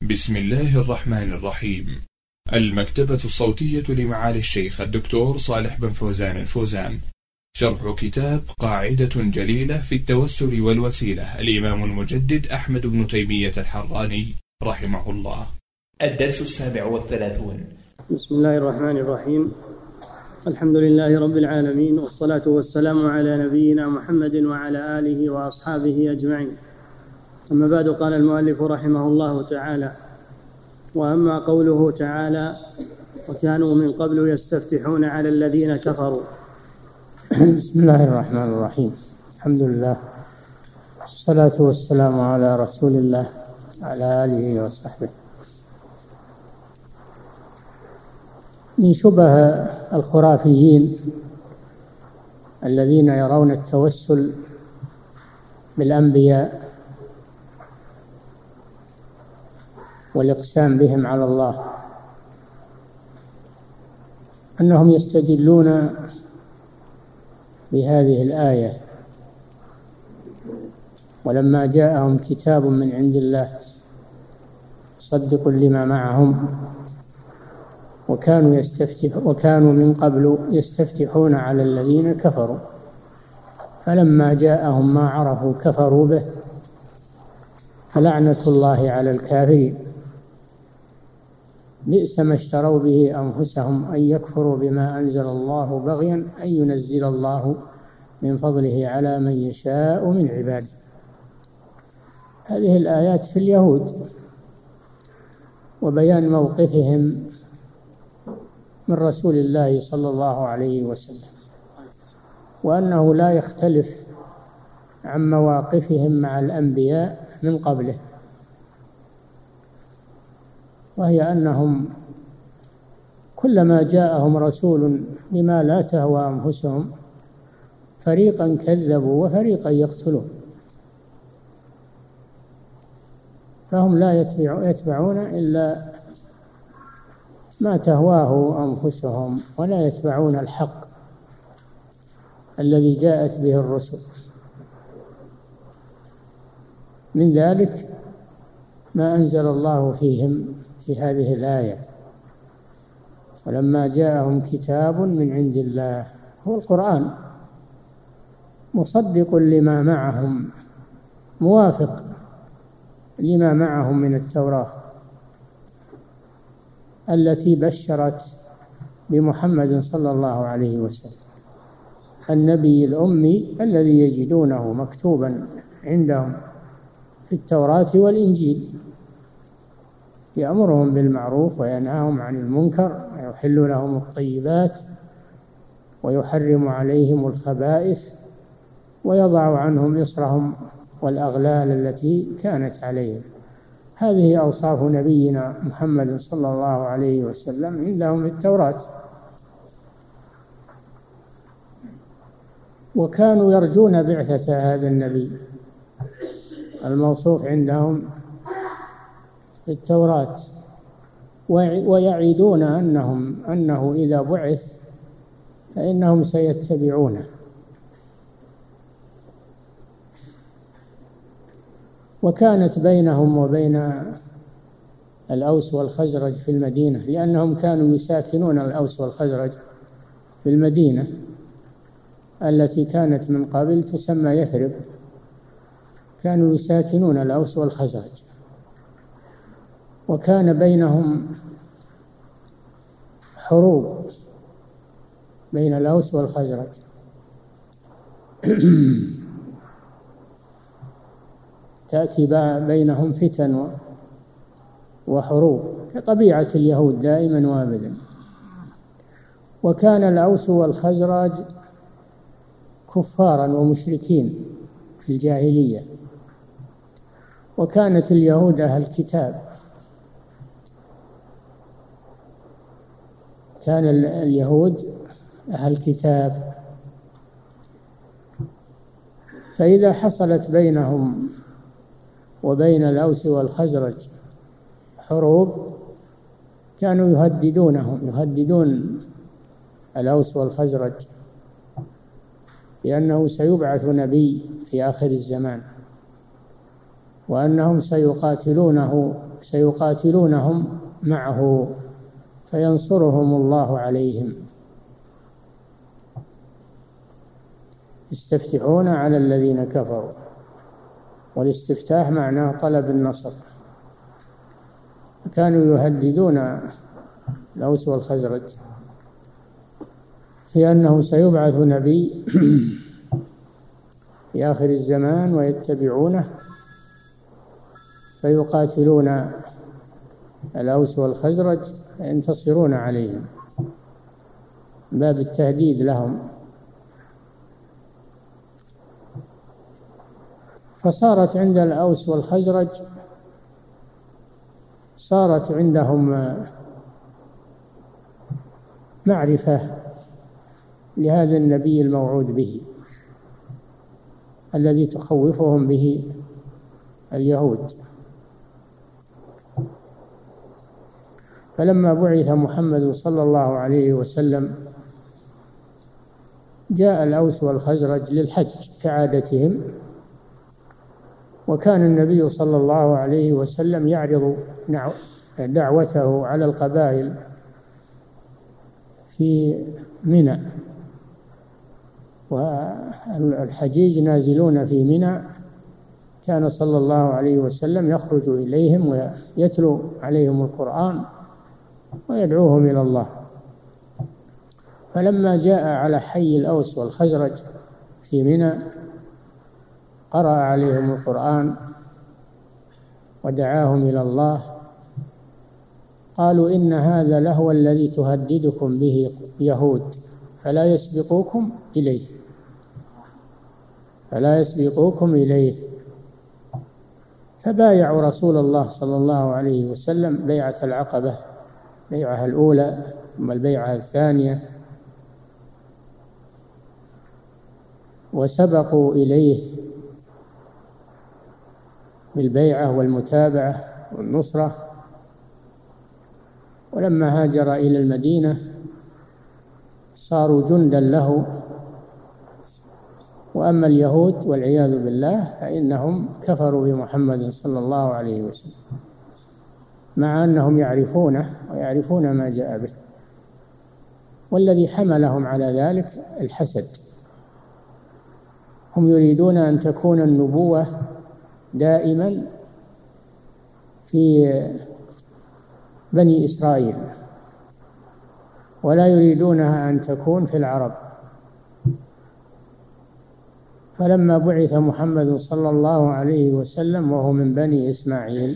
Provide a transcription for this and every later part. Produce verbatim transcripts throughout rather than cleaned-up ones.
بسم الله الرحمن الرحيم. المكتبة الصوتية لمعالي الشيخ الدكتور صالح بن فوزان الفوزان، شرح كتاب قاعدة جليلة في التوسل والوسيلة، الإمام المجدد أحمد بن تيمية الحراني رحمه الله. الدرس السابع والثلاثون. بسم الله الرحمن الرحيم. الحمد لله رب العالمين، والصلاة والسلام على نبينا محمد وعلى آله وأصحابه أجمعين. أما بعد، قال المؤلف رحمه الله تعالى: وأما قوله تعالى: وكانوا من قبل يستفتحون على الذين كفروا. بسم الله الرحمن الرحيم. الحمد لله، والصلاة والسلام على رسول الله على آله وصحبه. من شبه الخرافيين الذين يرون التوسل بالأنبياء والإقسام بهم على الله أنهم يستدلون بهذه الآية: ولما جاءهم كتاب من عند الله مصدق لما معهم وكانوا يستفتح وكانوا من قبل يستفتحون على الذين كفروا فلما جاءهم ما عرفوا كفروا به فلعنة الله على الكافرين بئس ما اشتروا به أنفسهم أن يكفروا بما أنزل الله بغيا أن ينزل الله من فضله على من يشاء من عباده. هذه الآيات في اليهود وبيان موقفهم من رسول الله صلى الله عليه وسلم، وأنه لا يختلف عن مواقفهم مع الأنبياء من قبله، وهي أنهم كلما جاءهم رسول بما لا تهوى أنفسهم فريقا كذبوا وفريقا يقتلون، فهم لا يتبعون إلا ما تهواه أنفسهم ولا يتبعون الحق الذي جاءت به الرسل. من ذلك ما أنزل الله فيهم في هذه الآية: ولما جاءهم كتاب من عند الله، هو القرآن، مصدق لما معهم، موافق لما معهم من التوراة التي بشرت بمحمد صلى الله عليه وسلم، النبي الأمي الذي يجدونه مكتوبا عندهم في التوراة والإنجيل، يأمرهم بالمعروف وينهاهم عن المنكر ويحل لهم الطيبات ويحرم عليهم الخبائث ويضع عنهم إصرهم والأغلال التي كانت عليهم. هذه أوصاف نبينا محمد صلى الله عليه وسلم عندهم في التوراة. وكانوا يرجون بعثة هذا النبي الموصوف عندهم في التوراة، ويعيدون أنهم أنه إذا بعث فإنهم سيتبعونه. وكانت بينهم وبين الأوس والخزرج في المدينة، لأنهم كانوا يساكنون الأوس والخزرج في المدينة التي كانت من قبل تسمى يثرب، كانوا يساكنون الأوس والخزرج، وكان بينهم حروب بين الأوس والخزرج تأتي بينهم فتن وحروب كطبيعة اليهود دائما وابدا. وكان الأوس والخزرج كفارا ومشركين في الجاهلية، وكانت اليهود أهل الكتاب، كان اليهود أهل الكتاب، فإذا حصلت بينهم وبين الأوس والخزرج حروب كانوا يهددونهم يهددون الأوس والخزرج بأنه سيبعث نبي في آخر الزمان، وأنهم سيقاتلونه سيقاتلونهم معه فينصرهم الله عليهم. يستفتحون على الذين كفروا، والاستفتاح معناه طلب النصر. كانوا يهددون الأوس والخزرج في أنه سيبعث نبي في آخر الزمان ويتبعونه فيقاتلون الأوس والخزرج فينتصرون عليهم، باب التهديد لهم. فصارت عند الأوس والخزرج صارت عندهم معرفة لهذا النبي الموعود به الذي تخوفهم به اليهود. فلما بعث محمد صلى الله عليه وسلم جاء الأوس والخزرج للحج كعادتهم، وكان النبي صلى الله عليه وسلم يعرض دعوته على القبائل في منى، والحجيج نازلون في منى، كان صلى الله عليه وسلم يخرج إليهم ويتلو عليهم القرآن ويدعوهم إلى الله. فلما جاء على حي الأوس والخزرج في منى قرأ عليهم القرآن ودعاهم إلى الله، قالوا إن هذا لهو الذي تهددكم به يهود فلا يسبقوكم إليه فلا يسبقوكم إليه فبايعوا رسول الله صلى الله عليه وسلم بيعة العقبة، بيعة الأولى ثم البيعة الثانية، وسبقوا إليه بالبيعة والمتابعة والنصرة. ولما هاجر إلى المدينة صاروا جندا له. وأما اليهود والعياذ بالله فإنهم كفروا بمحمد صلى الله عليه وسلم، مع أنهم يعرفونه ويعرفون ما جاء به، والذي حملهم على ذلك الحسد. هم يريدون أن تكون النبوة دائما في بني إسرائيل، ولا يريدونها أن تكون في العرب. فلما بعث محمد صلى الله عليه وسلم وهو من بني إسماعيل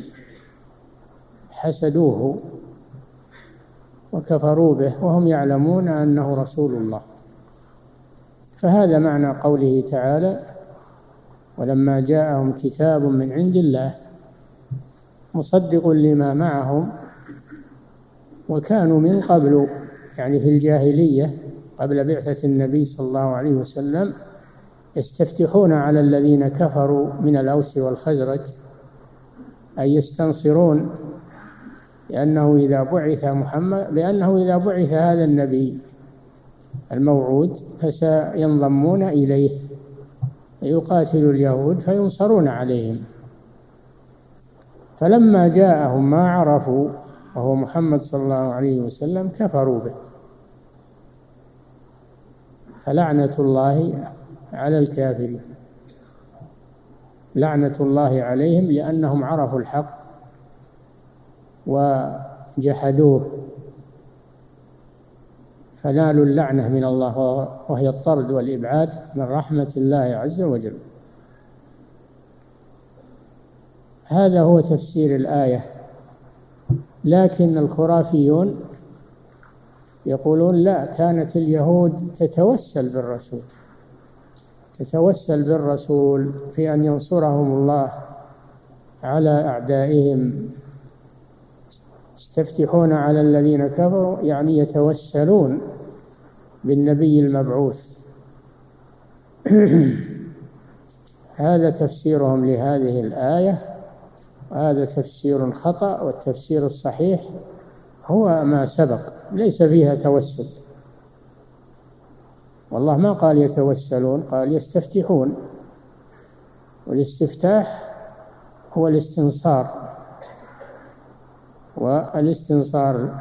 حسدوه وكفروا به وهم يعلمون أنه رسول الله. فهذا معنى قوله تعالى: ولما جاءهم كتاب من عند الله مصدق لما معهم وكانوا من قبل، يعني في الجاهلية قبل بعثة النبي صلى الله عليه وسلم، يستفتحون على الذين كفروا من الأوس والخزرج، أي يستنصرون لأنه إذا بعث محمد بأنه إذا بعث هذا النبي الموعود فسينضمون إليه يقاتل اليهود فينصرون عليهم. فلما جاءهم ما عرفوا وهو محمد صلى الله عليه وسلم كفروا به، فلعنة الله على الكافرين، لعنة الله عليهم لأنهم عرفوا الحق وجحدوه، فنالوا اللعنة من الله وهي الطرد والإبعاد من رحمة الله عز وجل. هذا هو تفسير الآية. لكن الخرافيون يقولون لا، كانت اليهود تتوسل بالرسول تتوسل بالرسول في أن ينصرهم الله على أعدائهم. يستفتحون على الذين كفروا يعني يتوسلون بالنبي المبعوث. هذا تفسيرهم لهذه الآية، وهذا تفسير خطأ، والتفسير الصحيح هو ما سبق، ليس فيها توسل. والله ما قال يتوسلون، قال يستفتحون، والاستفتاح هو الاستنصار والاستنصار.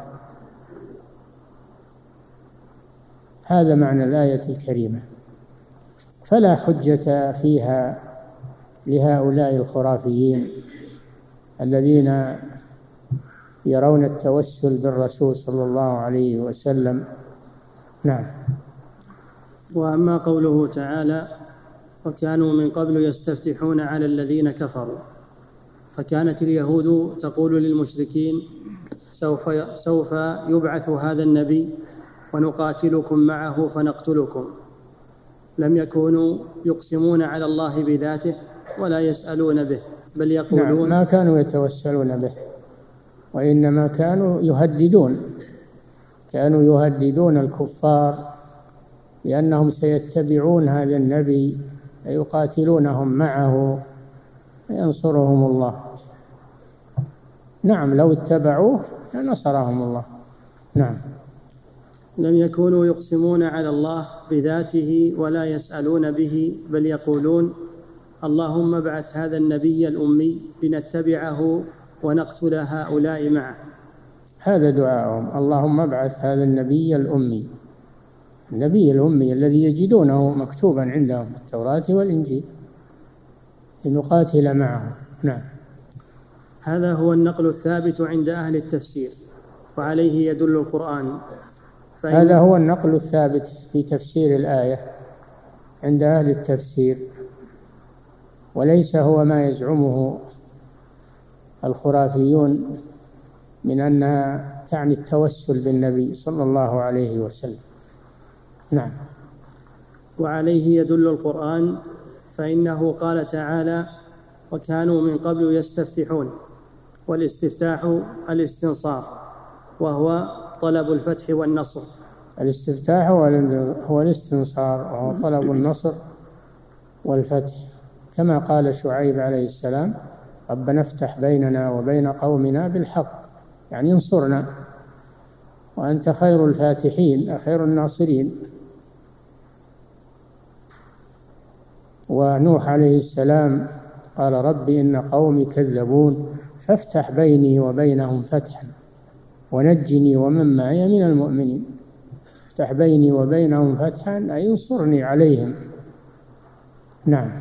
هذا معنى الآية الكريمة. فلا حجة فيها لهؤلاء الخرافيين الذين يرون التوسل بالرسول صلى الله عليه وسلم. نعم. وأما قوله تعالى وكانوا من قبل يستفتحون على الذين كفروا، فكانت اليهود تقول للمشركين سوف سوف يبعث هذا النبي ونقاتلكم معه فنقتلكم. لم يكونوا يقسمون على الله بذاته ولا يسألون به، بل يقولون نعم، ما كانوا يتوسلون به، وإنما كانوا يهددون كانوا يهددون الكفار لأنهم سيتبعون هذا النبي ويقاتلونهم معه ينصرهم الله. نعم، لو اتبعوه لنصرهم الله. نعم. لم يكونوا يقسمون على الله بذاته ولا يسألون به، بل يقولون اللهم ابعث هذا النبي الأمي لنتبعه ونقتل هؤلاء معه. هذا دعاءهم، اللهم ابعث هذا النبي الأمي، النبي الأمي الذي يجدونه مكتوبا عندهم في التوراة والإنجيل، لنقاتل معه. نعم. هذا هو النقل الثابت عند أهل التفسير، وعليه يدل القرآن. هذا هو النقل الثابت في تفسير الآية عند أهل التفسير، وليس هو ما يزعمه الخرافيون من أنها تعني التوسل بالنبي صلى الله عليه وسلم. نعم. وعليه يدل القرآن، فإنه قال تعالى وكانوا من قبل يستفتحون، والاستفتاح الاستنصار، وهو طلب الفتح والنصر. الاستفتاح هو الاستنصار، وهو طلب النصر والفتح، كما قال شعيب عليه السلام ربنا افتح بيننا وبين قومنا بالحق، يعني انصرنا وأنت خير الفاتحين خير الناصرين. ونوح عليه السلام قال رب إن قومي كذبون فافتح بيني وبينهم فتحا ونجني ومن معي من المؤمنين. افتح بيني وبينهم فتحا أي انصرني عليهم. نعم.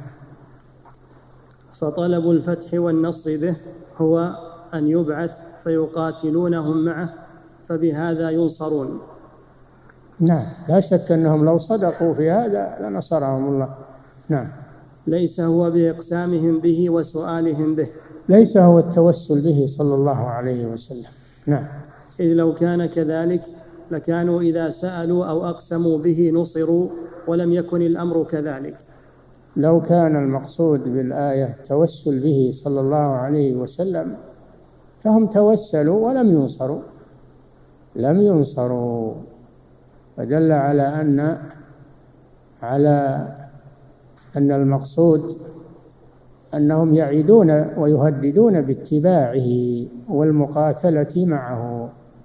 فطلب الفتح والنصر به هو أن يبعث فيقاتلونهم معه، فبهذا ينصرون. نعم، لا شك أنهم لو صدقوا في هذا لنصرهم الله. نعم. ليس هو بإقسامهم به وسؤالهم به، ليس هو التوسل به صلى الله عليه وسلم. نعم. إذ لو كان كذلك لكانوا إذا سألوا أو أقسموا به نصروا، ولم يكن الأمر كذلك. لو كان المقصود بالآية التوسل به صلى الله عليه وسلم فهم توسلوا ولم ينصروا لم ينصروا فدل على أن على أن المقصود أنهم يعيدون ويهددون باتباعه والمقاتلة معه،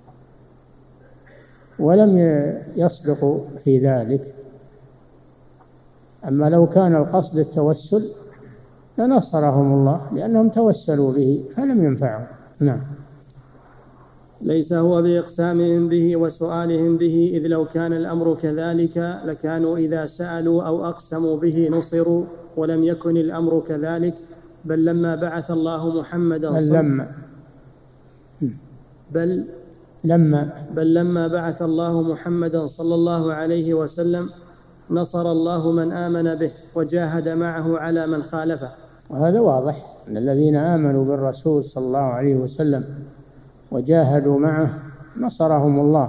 ولم يصدقوا في ذلك. أما لو كان القصد التوسل لنصرهم الله لأنهم توسلوا به فلم ينفعوا. نعم. ليس هو بإقسامهم به وسؤالهم به، إذ لو كان الأمر كذلك لكانوا إذا سألوا أو أقسموا به نصروا، ولم يكن الأمر كذلك. بل لما بعث الله محمدا بل لما بل لما بل لما بعث الله محمدا صلى الله عليه وسلم نصر الله من آمن به وجاهد معه على من خالفه. وهذا واضح أن الذين آمنوا بالرسول صلى الله عليه وسلم وجاهدوا معه نصرهم الله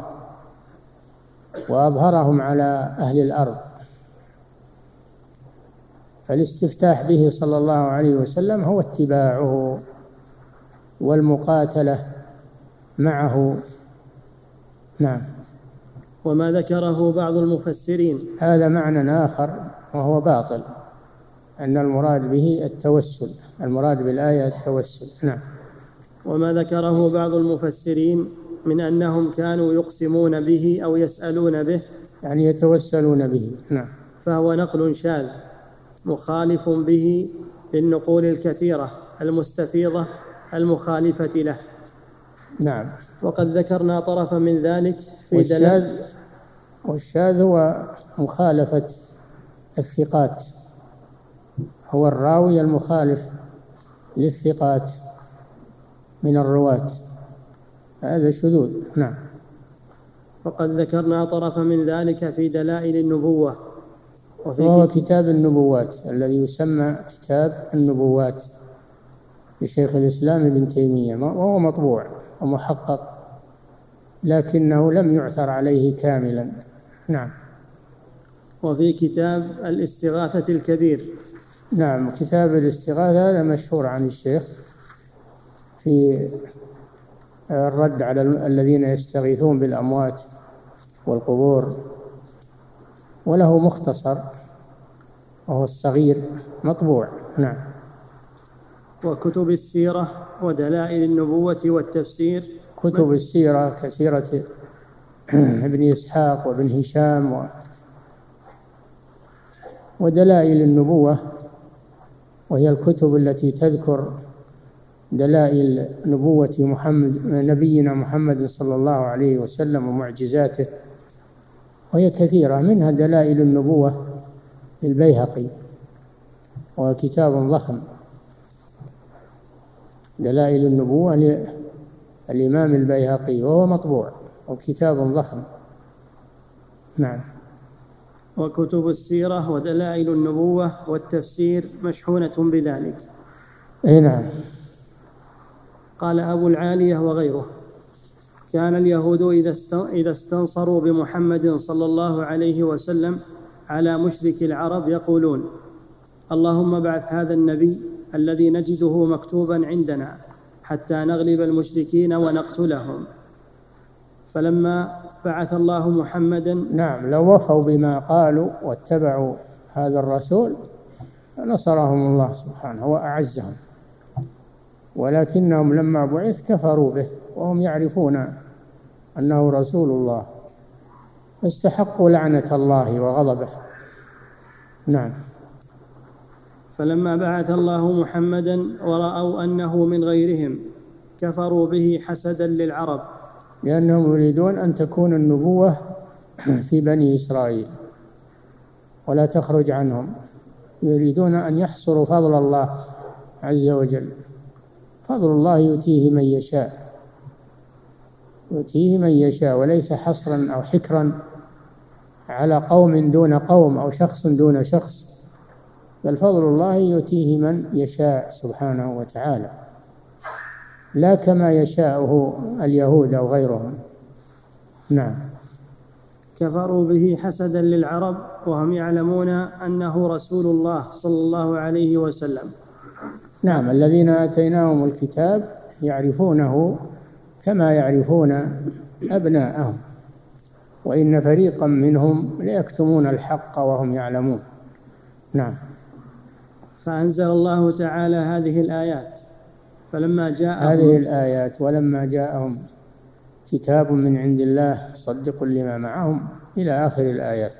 وأظهرهم على أهل الأرض. فالاستفتاح به صلى الله عليه وسلم هو اتباعه والمقاتلة معه. نعم. وما ذكره بعض المفسرين هذا معنى آخر وهو باطل، أن المراد به التوسل، المراد بالآية التوسل. نعم. وما ذكره بعض المفسرين من أنهم كانوا يقسمون به أو يسألون به، يعني يتوسلون به. نعم. فهو نقل شاذ مخالف به للنقول الكثيرة المستفيضة المخالفة له. نعم. وقد ذكرنا طرفا من ذلك في والشاذ والشاذ هو مخالفة الثقات، هو الراوي المخالف للثقات من الرواة، هذا شذوذ. نعم. وقد ذكرنا طرفا من ذلك في دلائل النبوة، وهو كتاب النبوات الذي يسمى كتاب النبوات لشيخ الإسلام ابن تيمية، وهو مطبوع ومحقق لكنه لم يعثر عليه كاملا. نعم. وفي كتاب الاستغاثة الكبير. نعم، كتاب الاستغاثة هذا مشهور عن الشيخ في الرد على الذين يستغيثون بالأموات والقبور، وله مختصر وهو الصغير مطبوع. نعم. وكتب السيرة ودلائل النبوة والتفسير. كتب السيرة كسيرة ابن إسحاق وابن هشام و... ودلائل النبوة، وهي الكتب التي تذكر دلائل نبوة محمد نبينا محمد صلى الله عليه وسلم ومعجزاته، وهي كثيرة، منها دلائل النبوة للبيهقي وكتاب ضخم، دلائل النبوة للإمام البيهقي وهو مطبوع وكتاب ضخم. نعم. وكتب السيرة ودلائل النبوة والتفسير مشحونة بذلك. أي نعم. قال أبو العالية وغيره: كان اليهود إذا استنصروا بمحمد صلى الله عليه وسلم على مشرك العرب يقولون: اللهم ابعث هذا النبي الذي نجده مكتوبا عندنا حتى نغلب المشركين ونقتلهم. فلما بعث الله محمدا، نعم، لو وفوا بما قالوا واتبعوا هذا الرسول نصرهم الله سبحانه وأعزهم، ولكنهم لما بعث كفروا به وهم يعرفون أنه رسول الله، استحقوا لعنة الله وغضبه. نعم. فلما بعث الله محمدا ورأوا أنه من غيرهم كفروا به حسدا للعرب، لأنهم يريدون أن تكون النبوة في بني إسرائيل ولا تخرج عنهم، يريدون أن يحصروا فضل الله عز وجل. فضل الله يؤتيه من يشاء، يؤتيه من يشاء، وليس حصرا أو حكرا على قوم دون قوم أو شخص دون شخص، بل فضل الله يؤتيه من يشاء سبحانه وتعالى، لا كما يشاءه اليهود أو غيرهم. نعم. كفروا به حسدا للعرب وهم يعلمون أنه رسول الله صلى الله عليه وسلم. نعم، الذين آتيناهم الكتاب يعرفونه كما يعرفون أبناءهم، وإن فريقا منهم ليكتمون الحق وهم يعلمون. نعم. فأنزل الله تعالى هذه الآيات فلما جاءهم هذه الآيات ولما جاءهم كتاب من عند الله مصدق لما معهم إلى آخر الآيات.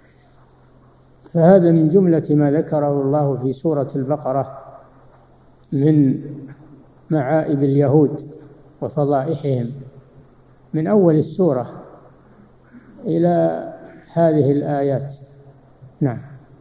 فهذا من جملة ما ذكره الله في سورة البقرة من معائب اليهود وفضائحهم من أول السورة إلى هذه الآيات. نعم.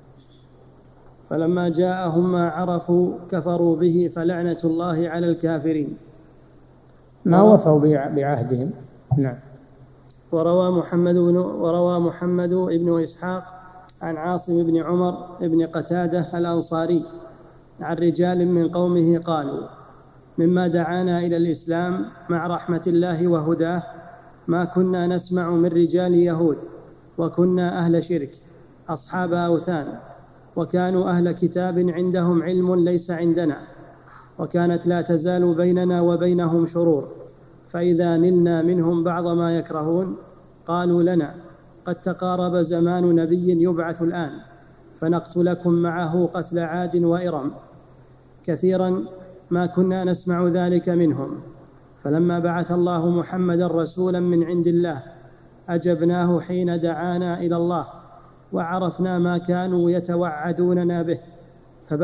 فلما جاءهم ما عرفوا كفروا به فلعنة الله على الكافرين. ما وفوا بعهدهم. نعم. وروى محمد بن وروى محمد بن إسحاق عن عاصم بن عمر بن قتادة الأنصاري عن رجال من قومه قالوا: مما دعانا إلى الإسلام مع رحمة الله وهداه ما كنا نسمع من رجال يهود، وكنا أهل شرك أصحاب أوثان، وكانوا أهل كتاب عندهم علم ليس عندنا، وكانت لا تزال بيننا وبينهم شرور، فإذا نلنا منهم بعض ما يكرهون قالوا لنا: قد تقارب زمان نبي يبعث الآن فنقتلكم معه قتل عاد وإرم. كثيرا ما كنا نسمع ذلك منهم، فلما بعث الله محمدا رسولا من عند الله أجبناه حين دعانا إلى الله، وعرفنا ما كانوا يتوعدوننا به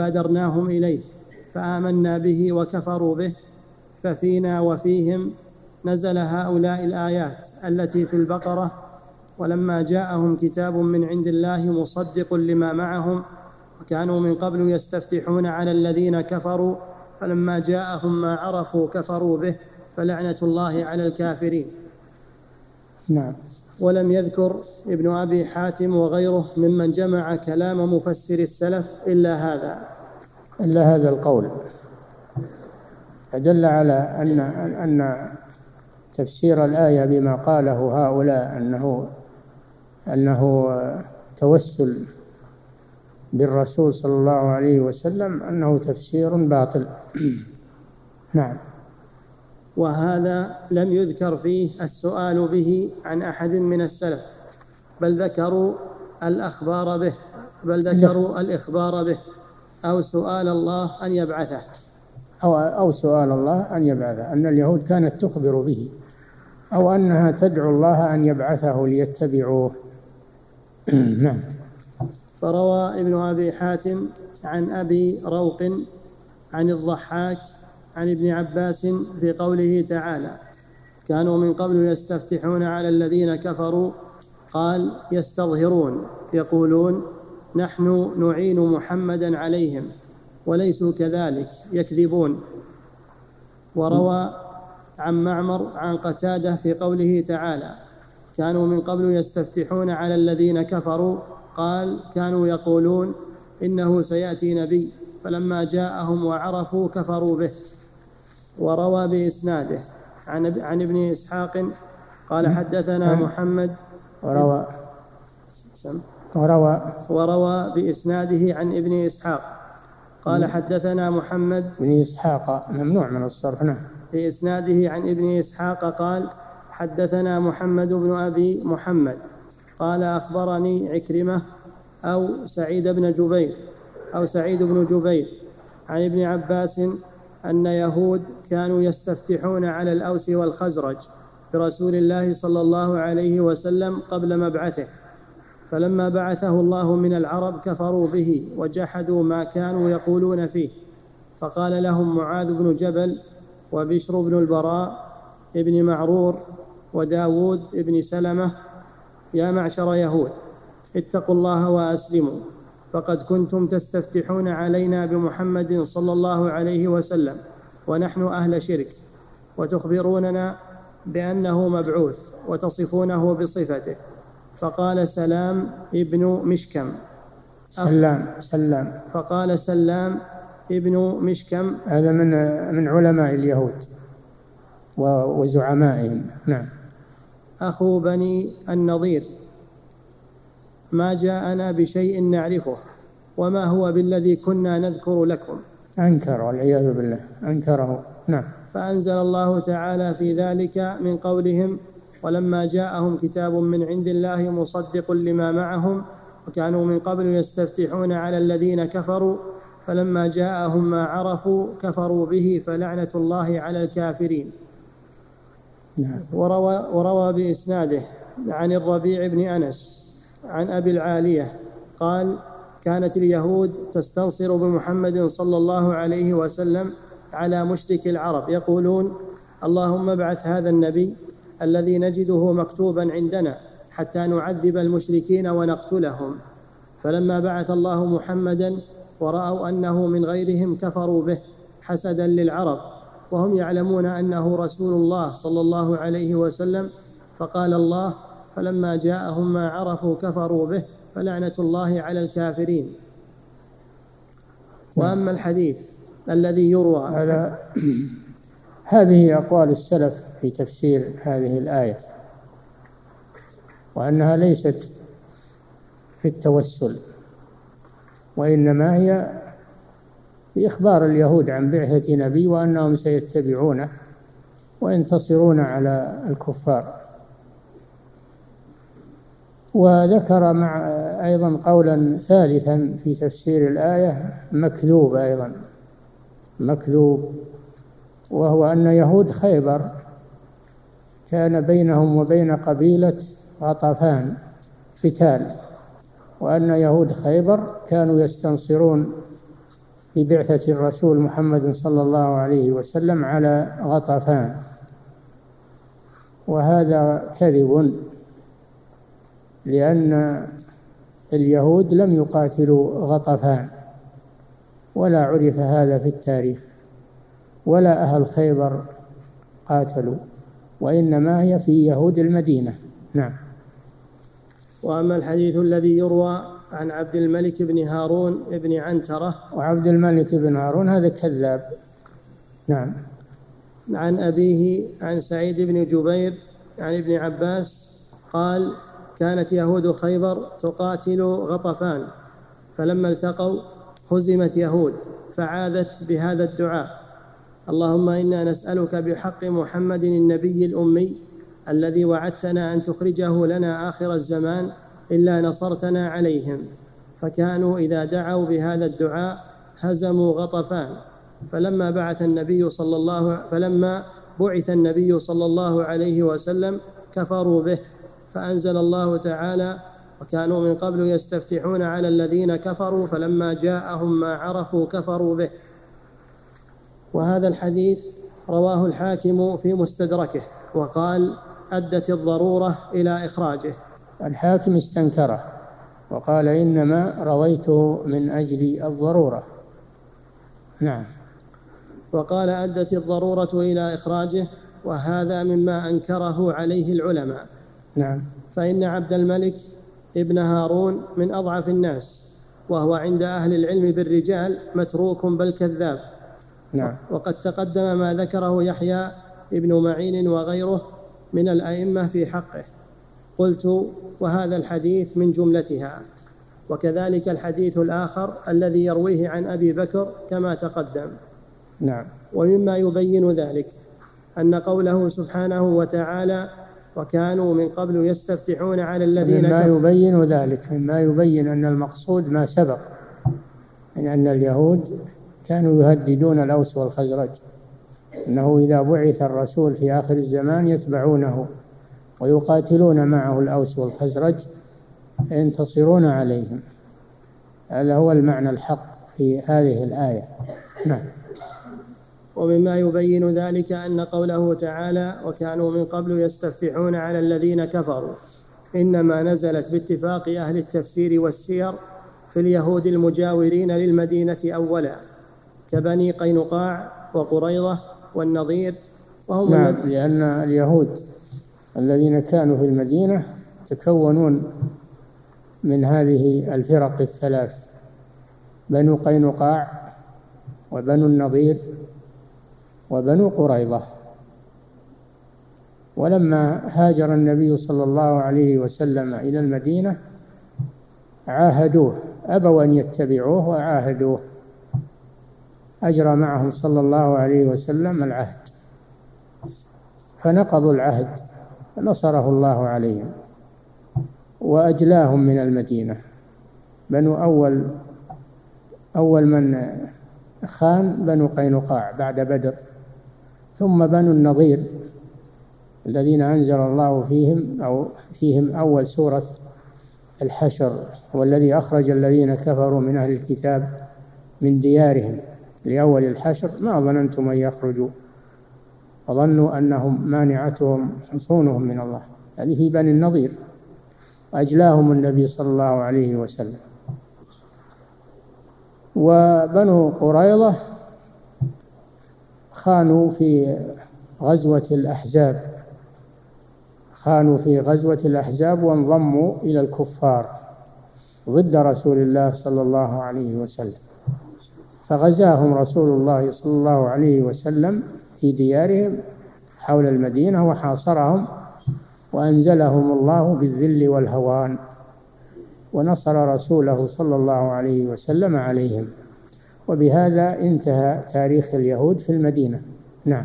فبادرناهم إليه فآمنا به وكفروا به، ففينا وفيهم نزل هؤلاء الآيات التي في البقرة: ولما جاءهم كتاب من عند الله مصدق لما معهم وكانوا من قبل يستفتحون على الذين كفروا فلما جاءهم ما عرفوا كفروا به فلعنة الله على الكافرين. نعم. ولم يذكر ابن أبي حاتم وغيره ممن جمع كلام مفسر السلف إلا هذا إلا هذا القول، فدل على أن أن تفسير الآية بما قاله هؤلاء أنه أنه توسل بالرسول صلى الله عليه وسلم أنه تفسير باطل. نعم. وهذا لم يذكر فيه السؤال به عن أحد من السلف، بل ذكروا الأخبار به بل ذكروا الإخبار به أو سؤال الله أن يبعثه أو أو سؤال الله أن يبعثه، أن اليهود كانت تخبر به أو أنها تدعو الله أن يبعثه ليتبعوه. نعم. فروى ابن أبي حاتم عن أبي روق عن الضحاك عن ابن عباس في قوله تعالى: كانوا من قبل يستفتحون على الذين كفروا، قال: يستظهرون يقولون نحن نعين محمدا عليهم وليسوا كذلك يكذبون. وروى عن معمر عن قتادة في قوله تعالى: كانوا من قبل يستفتحون على الذين كفروا، قال: كانوا يقولون إنه سيأتي نبي فلما جاءهم وعرفوا كفروا به. وروى بإسناده عن, عن ابن إسحاق قال: حدثنا محمد وروى وروى وروى بإسناده عن ابن إسحاق قال: حدثنا محمد بن إسحاق ممنوع من الصرف. نعم. في إسناده عن ابن إسحاق قال: حدثنا محمد بن أبي محمد قال: أخبرني عكرمة أو سعيد بن جبير أو سعيد بن جبير عن ابن عباس أن يهود كانوا يستفتحون على الأوس والخزرج برسول الله صلى الله عليه وسلم قبل مبعثه، فلما بعثه الله من العرب كفروا به وجحدوا ما كانوا يقولون فيه، فقال لهم معاذ بن جبل وبشر بن البراء ابن معرور وداود ابن سلمة: يا معشر يهود، اتقوا الله وأسلموا، فقد كنتم تستفتحون علينا بمحمد صلى الله عليه وسلم ونحن أهل شرك، وتخبروننا بأنه مبعوث وتصفونه بصفته. فقال سلام ابن مشكم سلام سلام فقال سلام ابن مشكم هذا من من علماء اليهود وزعمائهم. نعم. أخو بني النضير: ما جاءنا بشيء نعرفه وما هو بالذي كنا نذكر لكم. أنكر والعياذ بالله، أنكره. نعم. فأنزل الله تعالى في ذلك من قولهم: ولما جاءهم كتاب من عند الله مصدق لما معهم وكانوا من قبل يستفتحون على الذين كفروا فلما جاءهم ما عرفوا كفروا به فلعنة الله على الكافرين. نعم. وروى, وروى بإسناده عن الربيع بن أنس عن أبي العالية قال: كانت اليهود تستنصر بمحمد صلى الله عليه وسلم على مشرك العرب، يقولون: اللهم ابعث هذا النبي الذي نجده مكتوبا عندنا حتى نعذب المشركين ونقتلهم. فلما بعث الله محمدا ورأوا أنه من غيرهم كفروا به حسدا للعرب وهم يعلمون أنه رسول الله صلى الله عليه وسلم، فقال الله: فلما جاءهم ما عرفوا كفروا به فلعنة الله على الكافرين. وأما الحديث الذي يروى هذا هذه أقوال السلف في تفسير هذه الآية، وأنها ليست في التوسل، وإنما هي في إخبار اليهود عن بعثة نبي وأنهم سيتبعونه وينتصرون على الكفار. وذكر مع أيضا قولا ثالثا في تفسير الآية مكذوب أيضا مكذوب وهو أن يهود خيبر كان بينهم وبين قبيلة غطفان قتال، وأن يهود خيبر كانوا يستنصرون في بعثة الرسول محمد صلى الله عليه وسلم على غطفان، وهذا كذب، لأن اليهود لم يقاتلوا غطفان، ولا عرف هذا في التاريخ، ولا أهل خيبر قاتلوا، وإنما هي في يهود المدينة. نعم. وأما الحديث الذي يروى عن عبد الملك بن هارون بن عنترة، وعبد الملك بن هارون هذا كذاب. نعم. عن أبيه عن سعيد بن جبير عن ابن عباس قال: كانت يهود خيبر تقاتل غطفان، فلما التقوا هزمت يهود، فعاذت بهذا الدعاء: اللهم إنا نسألك بحق محمد النبي الأمي الذي وعدتنا أن تخرجه لنا آخر الزمان إلا نصرتنا عليهم. فكانوا إذا دعوا بهذا الدعاء هزموا غطفان. فلما بعث النبي صلى الله فلما بعث النبي صلى الله عليه وسلم كفروا به، فأنزل الله تعالى: وكانوا من قبل يستفتحون على الذين كفروا فلما جاءهم ما عرفوا كفروا به. وهذا الحديث رواه الحاكم في مستدركه، وقال: أدت الضرورة إلى إخراجه. الحاكم استنكره وقال: إنما رويته من أجل الضرورة. نعم. وقال: أدت الضرورة إلى إخراجه، وهذا مما أنكره عليه العلماء. نعم. فإن عبد الملك ابن هارون من أضعف الناس، وهو عند أهل العلم بالرجال متروك بل كذاب. نعم. وقد تقدم ما ذكره يحيى ابن معين وغيره من الأئمة في حقه. قلت: وهذا الحديث من جملتها. وكذلك الحديث الآخر الذي يرويه عن أبي بكر كما تقدم. نعم. ومما يبين ذلك أن قوله سبحانه وتعالى: وكانوا من قبل يستفتحون على الذين مما يبين ذلك مما يبين أن المقصود ما سبق، يعني أن اليهود كانوا يهددون الأوس والخزرج، أنه إذا بعث الرسول في آخر الزمان يتبعونه ويقاتلون معه الأوس والخزرج ينتصرون عليهم. هذا هو المعنى الحق في هذه الآية. نعم. ومما يبين ذلك أن قوله تعالى: وكانوا من قبل يستفتحون على الذين كفروا، إنما نزلت باتفاق أهل التفسير والسير في اليهود المجاورين للمدينة أولا، كبني قينقاع وقريظة والنضير، وهم نعم، لأن اليهود الذين كانوا في المدينة تكونون من هذه الفرق الثلاث: بنو قينقاع وبنو النضير وبنو قريظة. ولما هاجر النبي صلى الله عليه وسلم إلى المدينة عاهدوه، أبوا أن يتبعوه وعاهدوه، أجرى معهم صلى الله عليه وسلم العهد، فنقضوا العهد فنصره الله عليهم وأجلاهم من المدينة. بنو أول أول من خان بنو قينقاع بعد بدر، ثم بنو النضير الذين أنزل الله فيهم أو فيهم أول سورة الحشر: والذي أخرج الذين كفروا من أهل الكتاب من ديارهم لأول الحشر ما ظننتم أن يخرجوا وظنوا أنهم مانعتهم حصونهم من الله. هذه في بني النضير، أجلاهم النبي صلى الله عليه وسلم. وبنو قريظة خانوا في غزوة الأحزاب خانوا في غزوة الأحزاب وانضموا إلى الكفار ضد رسول الله صلى الله عليه وسلم، فغزاهم رسول الله صلى الله عليه وسلم في ديارهم حول المدينة وحاصرهم، وأنزلهم الله بالذل والهوان، ونصر رسوله صلى الله عليه وسلم عليهم. وبهذا انتهى تاريخ اليهود في المدينة. نعم.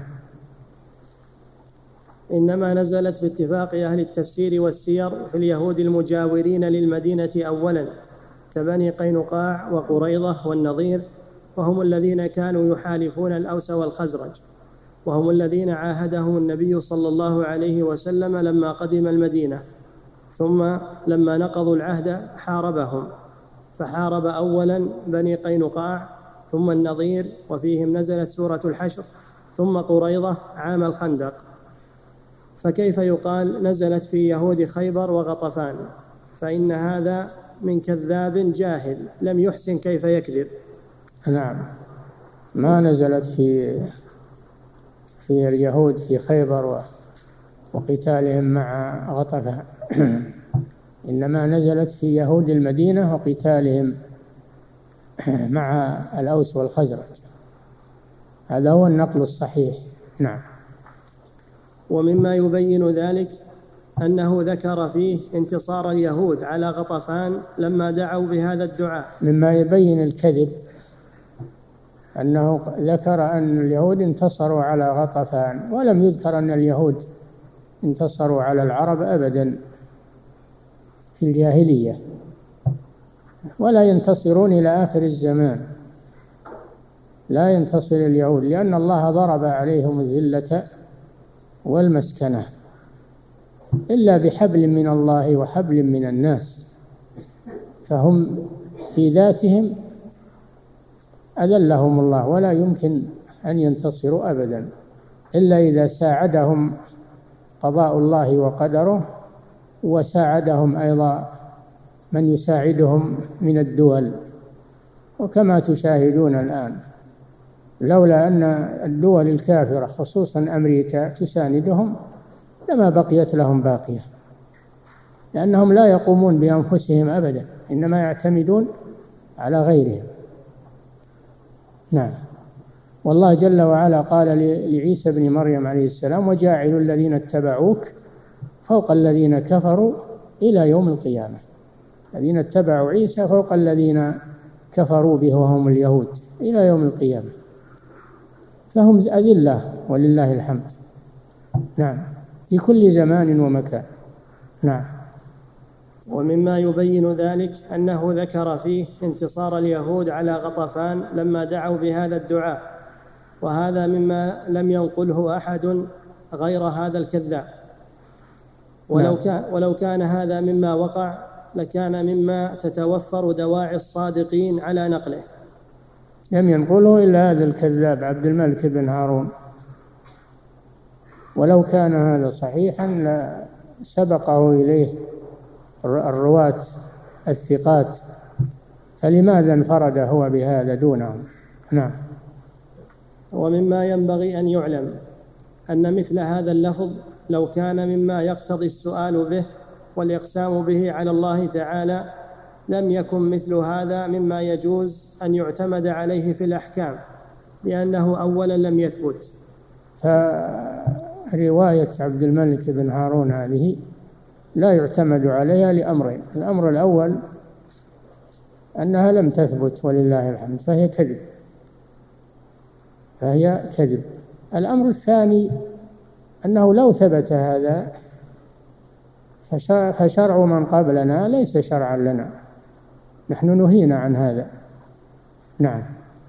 إنما نزلت باتفاق أهل التفسير والسير في اليهود المجاورين للمدينة أولا، كبني قينقاع وقريظة والنضير، وهم الذين كانوا يحالفون الأوس والخزرج، وهم الذين عاهدهم النبي صلى الله عليه وسلم لما قدم المدينة، ثم لما نقضوا العهد حاربهم، فحارب أولا بني قينقاع ثم النضير، وفيهم نزلت سورة الحشر، ثم قريظة عام الخندق. فكيف يقال نزلت في يهود خيبر وغطفان؟ فإن هذا من كذاب جاهل لم يحسن كيف يكذب. نعم، ما نزلت في في اليهود في خيبر وقتالهم مع غطفان إنما نزلت في يهود المدينة وقتالهم مع الأوس والخزرج. هذا هو النقل الصحيح. نعم. ومما يبين ذلك أنه ذكر فيه انتصار اليهود على غطفان لما دعوا بهذا الدعاء. مما يبين الكذب أنه ذكر أن اليهود انتصروا على غطفان، ولم يذكر أن اليهود انتصروا على العرب أبدا في الجاهلية، ولا ينتصرون إلى آخر الزمان. لا ينتصر اليهود لأن الله ضرب عليهم الذلة والمسكنة إلا بحبل من الله وحبل من الناس، فهم في ذاتهم أذلهم الله، ولا يمكن أن ينتصروا أبدا إلا إذا ساعدهم قضاء الله وقدره، وساعدهم أيضا من يساعدهم من الدول. وكما تشاهدون الآن، لولا أن الدول الكافرة خصوصا أمريكا تساندهم لما بقيت لهم باقية، لأنهم لا يقومون بأنفسهم أبدا، إنما يعتمدون على غيرهم. نعم. والله جل وعلا قال لعيسى بن مريم عليه السلام: وجاعل الذين اتبعوك فوق الذين كفروا إلى يوم القيامة. الذين اتبعوا عيسى فوق الذين كفروا به وهم اليهود إلى يوم القيامة، فهم أذلة ولله الحمد. نعم، في كل زمان ومكان. نعم. ومما يبين ذلك أنه ذكر فيه انتصار اليهود على غطفان لما دعوا بهذا الدعاء، وهذا مما لم ينقله أحد غير هذا الكذاب. ولو كان, ولو كان هذا مما وقع لكان مما تتوفر دواعي الصادقين على نقله. لم ينقله إلا هذا الكذاب عبد الملك بن هارون، ولو كان هذا صحيحا لسبقه إليه الرواة الثقات، فلماذا انفرد هو بهذا دونهم؟ نعم. ومما ينبغي أن يعلم أن مثل هذا اللفظ لو كان مما يقتضي السؤال به والإقسام به على الله تعالى لم يكن مثل هذا مما يجوز أن يعتمد عليه في الأحكام، لأنه أولا لم يثبت. فرواية عبد الملك بن هارون هذه لا يعتمد عليها لأمرين: الأمر الأول أنها لم تثبت ولله الحمد، فهي كذب فهي كذب الأمر الثاني أنه لو ثبت هذا فشرع من قبلنا ليس شرعا لنا، نحن نهينا عن هذا. نعم.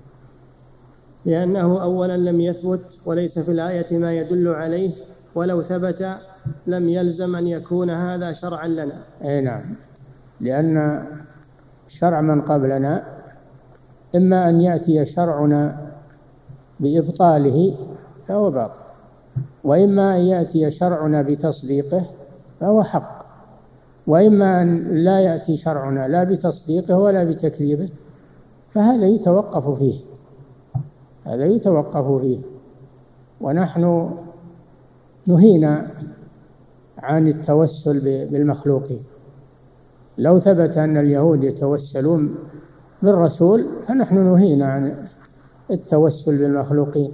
لأنه أولا لم يثبت وليس في الآية ما يدل عليه، ولو ثبت لم يلزم أن يكون هذا شرعا لنا. أي نعم، لأن شرع من قبلنا إما أن يأتي شرعنا بإبطاله فهو باطل، وإما أن يأتي شرعنا بتصديقه فهو حق، وإما أن لا يأتي شرعنا لا بتصديقه ولا بتكذيبه، فهذا يتوقف فيه هذا يتوقف فيه ونحن نهينا عن التوسل بالمخلوقين. لو ثبت أن اليهود يتوسلون بالرسول فنحن نهينا عن التوسل بالمخلوقين،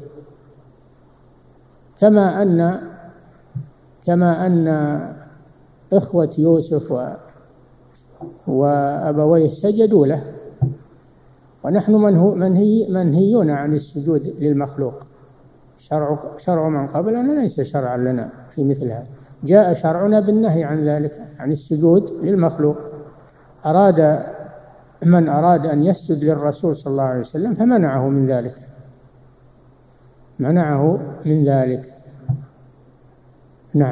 كما أن كما أن إخوة يوسف و وأبويه سجدوا له، ونحن منهي منهيون عن السجود للمخلوق. شرع شرع من قبلنا ليس شرعا لنا في مثل هذا. جاء شرعنا بالنهي عن ذلك، عن السجود للمخلوق. أراد من أراد أن يسجد للرسول صلى الله عليه وسلم فمنعه من ذلك منعه من ذلك. نعم.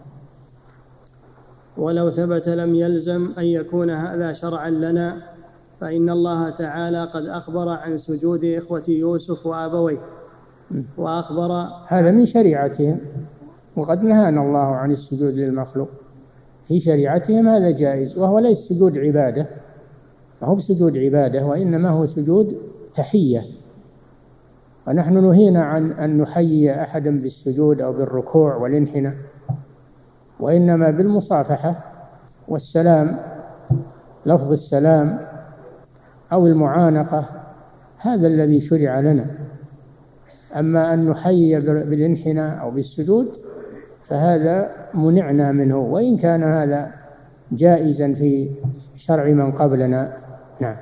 ولو ثبت لم يلزم أن يكون هذا شرعا لنا، فإن الله تعالى قد أخبر عن سجود إخوة يوسف وأبويه، وأخبر هذا من شريعتهم وقد نهانا الله عن السجود للمخلوق في شريعتهم، هذا جائز، وهو ليس سجود عبادة، فهو بسجود عبادة، وإنما هو سجود تحية. ونحن نهينا عن أن نحيي أحدا بالسجود أو بالركوع والانحناء، وإنما بالمصافحة والسلام، لفظ السلام أو المعانقة، هذا الذي شرع لنا. أما أن نحيي بالانحناء أو بالسجود فهذا منعنا منه، وإن كان هذا جائزا في شرع من قبلنا. نعم.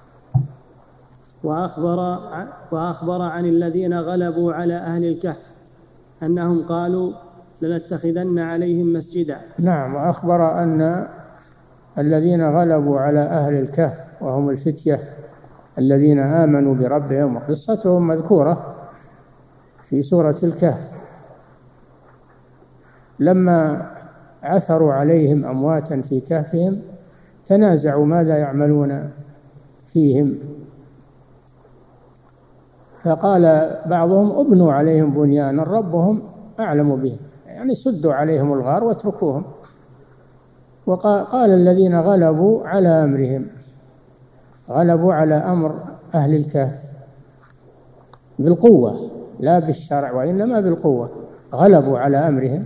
وأخبر, وأخبر عن الذين غلبوا على أهل الكهف أنهم قالوا لنتخذن عليهم مسجدا. نعم. وأخبر أن الذين غلبوا على أهل الكهف وهم الفتية الذين آمنوا بربهم، وقصتهم مذكورة في سورة الكهف، لما عثروا عليهم أمواتا في كهفهم تنازعوا ماذا يعملون فيهم، فقال بعضهم ابنوا عليهم بنيانا ربهم أعلم بهم، يعني سدوا عليهم الغار واتركوهم. وقال الذين غلبوا على أمرهم، غلبوا على أمر أهل الكهف بالقوة لا بالشرع وإنما بالقوة، غلبوا على أمرهم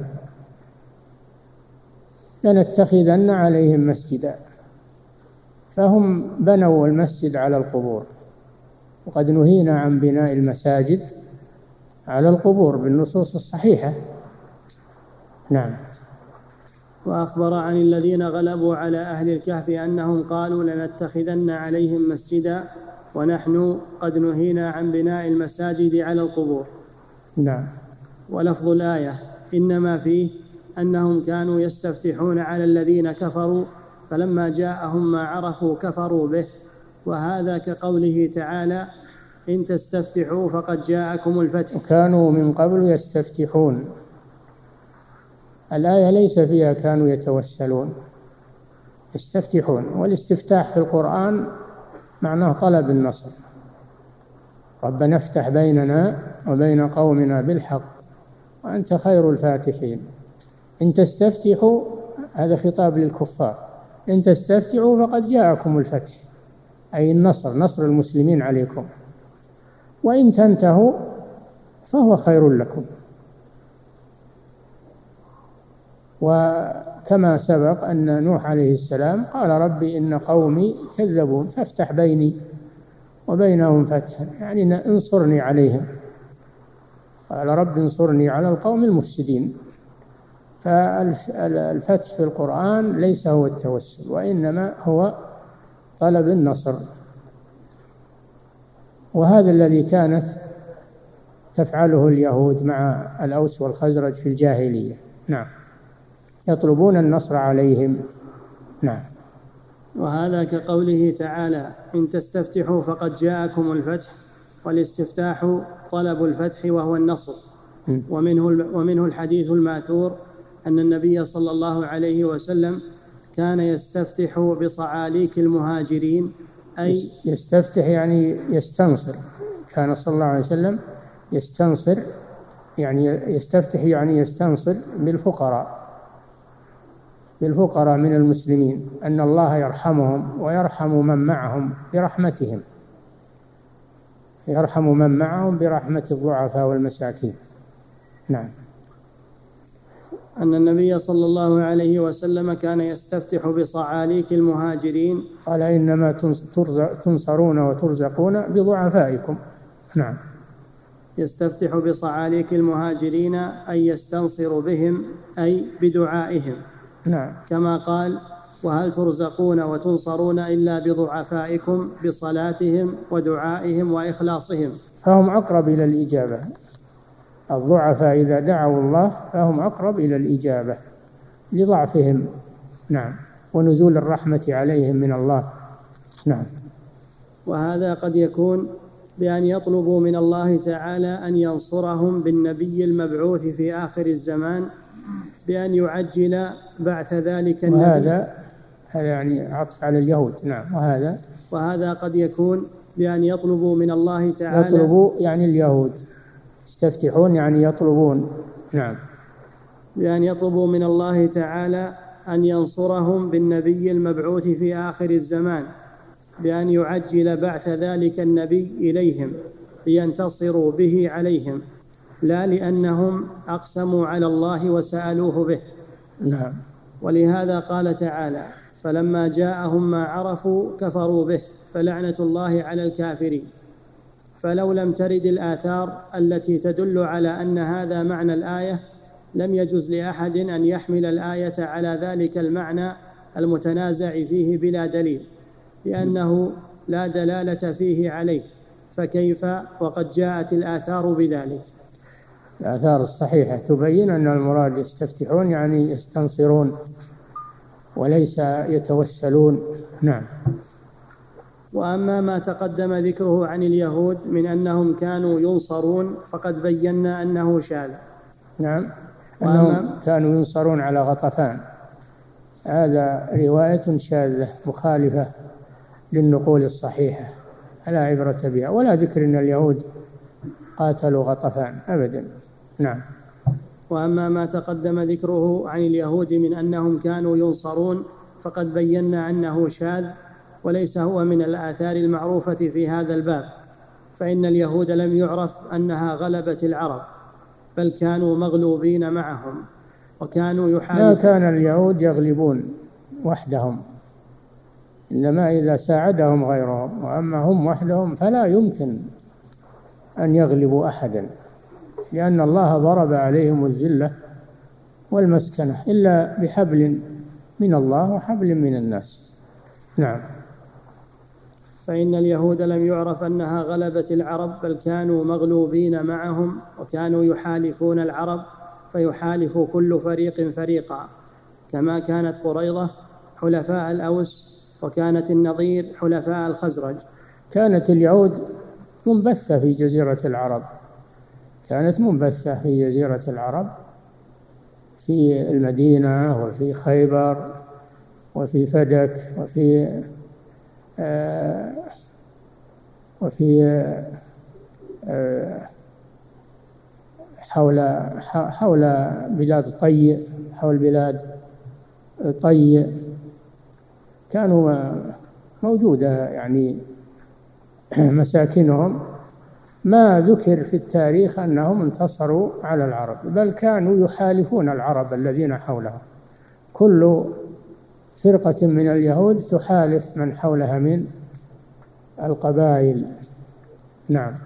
لنتخذن عليهم مسجدا، فهم بنوا المسجد على القبور، وقد نهينا عن بناء المساجد على القبور بالنصوص الصحيحة. نعم. وأخبر عن الذين غلبوا على أهل الكهف أنهم قالوا لنتخذن عليهم مسجدا ونحن قد نهينا عن بناء المساجد على القبور. نعم. ولفظ الآية إنما فيه أنهم كانوا يستفتحون على الذين كفروا فلما جاءهم ما عرفوا كفروا به، وهذا كقوله تعالى إن تستفتحوا فقد جاءكم الفتح. كانوا من قبل يستفتحون، الآية ليس فيها كانوا يتوسلون، يستفتحون. والاستفتاح في القرآن معناه طلب النصر، ربنا افتح بيننا وبين قومنا بالحق وأنت خير الفاتحين. إن تستفتحوا، هذا خطاب للكفار، إن تستفتحوا فقد جاءكم الفتح، أي النصر، نصر المسلمين عليكم، وإن تنتهوا فهو خير لكم. وكما سبق أن نوح عليه السلام قال ربي إن قومي كذبون فافتح بيني وبينهم فتحا، يعني انصرني عليهم، قال رب انصرني على القوم المفسدين. فالفتح في القرآن ليس هو التوسل، وإنما هو طلب النصر، وهذا الذي كانت تفعله اليهود مع الأوس والخزرج في الجاهلية. نعم. يطلبون النصر عليهم. نعم. وهذا كقوله تعالى إن تستفتحوا فقد جاءكم الفتح، والاستفتاح طلب الفتح وهو النصر. ومنه ومنه الحديث الماثور أن النبي صلى الله عليه وسلم كان يستفتح بصعاليك المهاجرين، أي يستفتح يعني يستنصر، كان صلى الله عليه وسلم يستنصر، يعني يستفتح يعني يستنصر بالفقراء، بالفقراء من المسلمين، أن الله يرحمهم ويرحم من معهم برحمتهم، يرحم من معهم برحمة الضعفاء والمساكين. نعم. أن النبي صلى الله عليه وسلم كان يستفتح بصعاليك المهاجرين، قال إنما تنصرون وترزقون بضعفائكم. نعم. يستفتح بصعاليك المهاجرين أي يستنصر بهم أي بدعائهم. نعم. كما قال وهل ترزقون وتنصرون إلا بضعفائكم بصلاتهم ودعائهم وإخلاصهم. فهم أقرب إلى الإجابة، الضعفاء إذا دعوا الله فهم أقرب إلى الإجابة لضعفهم. نعم. ونزول الرحمة عليهم من الله. نعم. وهذا قد يكون بأن يطلبوا من الله تعالى أن ينصرهم بالنبي المبعوث في آخر الزمان بأن يعجل بعث ذلك النبي. وهذا هذا يعني عطف على اليهود. نعم. وهذا وهذا قد يكون بأن يطلبوا من الله تعالى، يطلبوا يعني اليهود، يستفتحون يعني يطلبون. نعم. بأن يطلبوا من الله تعالى أن ينصرهم بالنبي المبعوث في آخر الزمان، بأن يعجل بعث ذلك النبي إليهم لينتصروا به عليهم، لا لأنهم أقسموا على الله وسألوه به. نعم. ولهذا قال تعالى: فلما جاءهم ما عرفوا كفروا به فلعنة الله على الكافرين. فلو لم ترد الآثار التي تدل على أن هذا معنى الآية لم يجوز لأحد أن يحمل الآية على ذلك المعنى المتنازع فيه بلا دليل، لأنه لا دلالة فيه عليه، فكيف وقد جاءت الآثار بذلك؟ الآثار الصحيحة تبين أن المراد يستفتحون يعني يستنصرون وليس يتوسلون. نعم. وأما ما تقدم ذكره عن اليهود من أنهم كانوا ينصرون فقد بينا أنه شاذ. نعم، أنهم كانوا ينصرون على غطفان، هذا رواية شاذة مخالفة للنقول الصحيحة لا عبرة بها، ولا ذكر أن اليهود قاتلوا غطفان أبدا. نعم. وأما ما تقدم ذكره عن اليهود من أنهم كانوا ينصرون فقد بينا أنه شاذ وليس هو من الآثار المعروفة في هذا الباب، فإن اليهود لم يعرف أنها غلبت العرب، بل كانوا مغلوبين معهم وكانوا يحاربون. ما كان اليهود يغلبون وحدهم، إنما إذا ساعدهم غيرهم، وأما هم وحدهم فلا يمكن أن يغلبوا أحدا، لأن الله ضرب عليهم الذلة والمسكنة إلا بحبل من الله وحبل من الناس. نعم. فإن اليهود لم يعرف أنها غلبت العرب، بل كانوا مغلوبين معهم وكانوا يحالفون العرب، فيحالف كل فريق فريقا، كما كانت قريظة حلفاء الأوس وكانت النضير حلفاء الخزرج. كانت اليهود منبثة في جزيرة العرب، كانت منبثة في جزيرة العرب، في المدينة وفي خيبر وفي فدك وفي آه وفي آه حول حول بلاد طي، حول بلاد طي كانوا موجودة يعني مساكنهم. ما ذكر في التاريخ أنهم انتصروا على العرب، بل كانوا يحالفون العرب الذين حولهم. كل فرقة من اليهود تحالف من حولها من القبائل. نعم.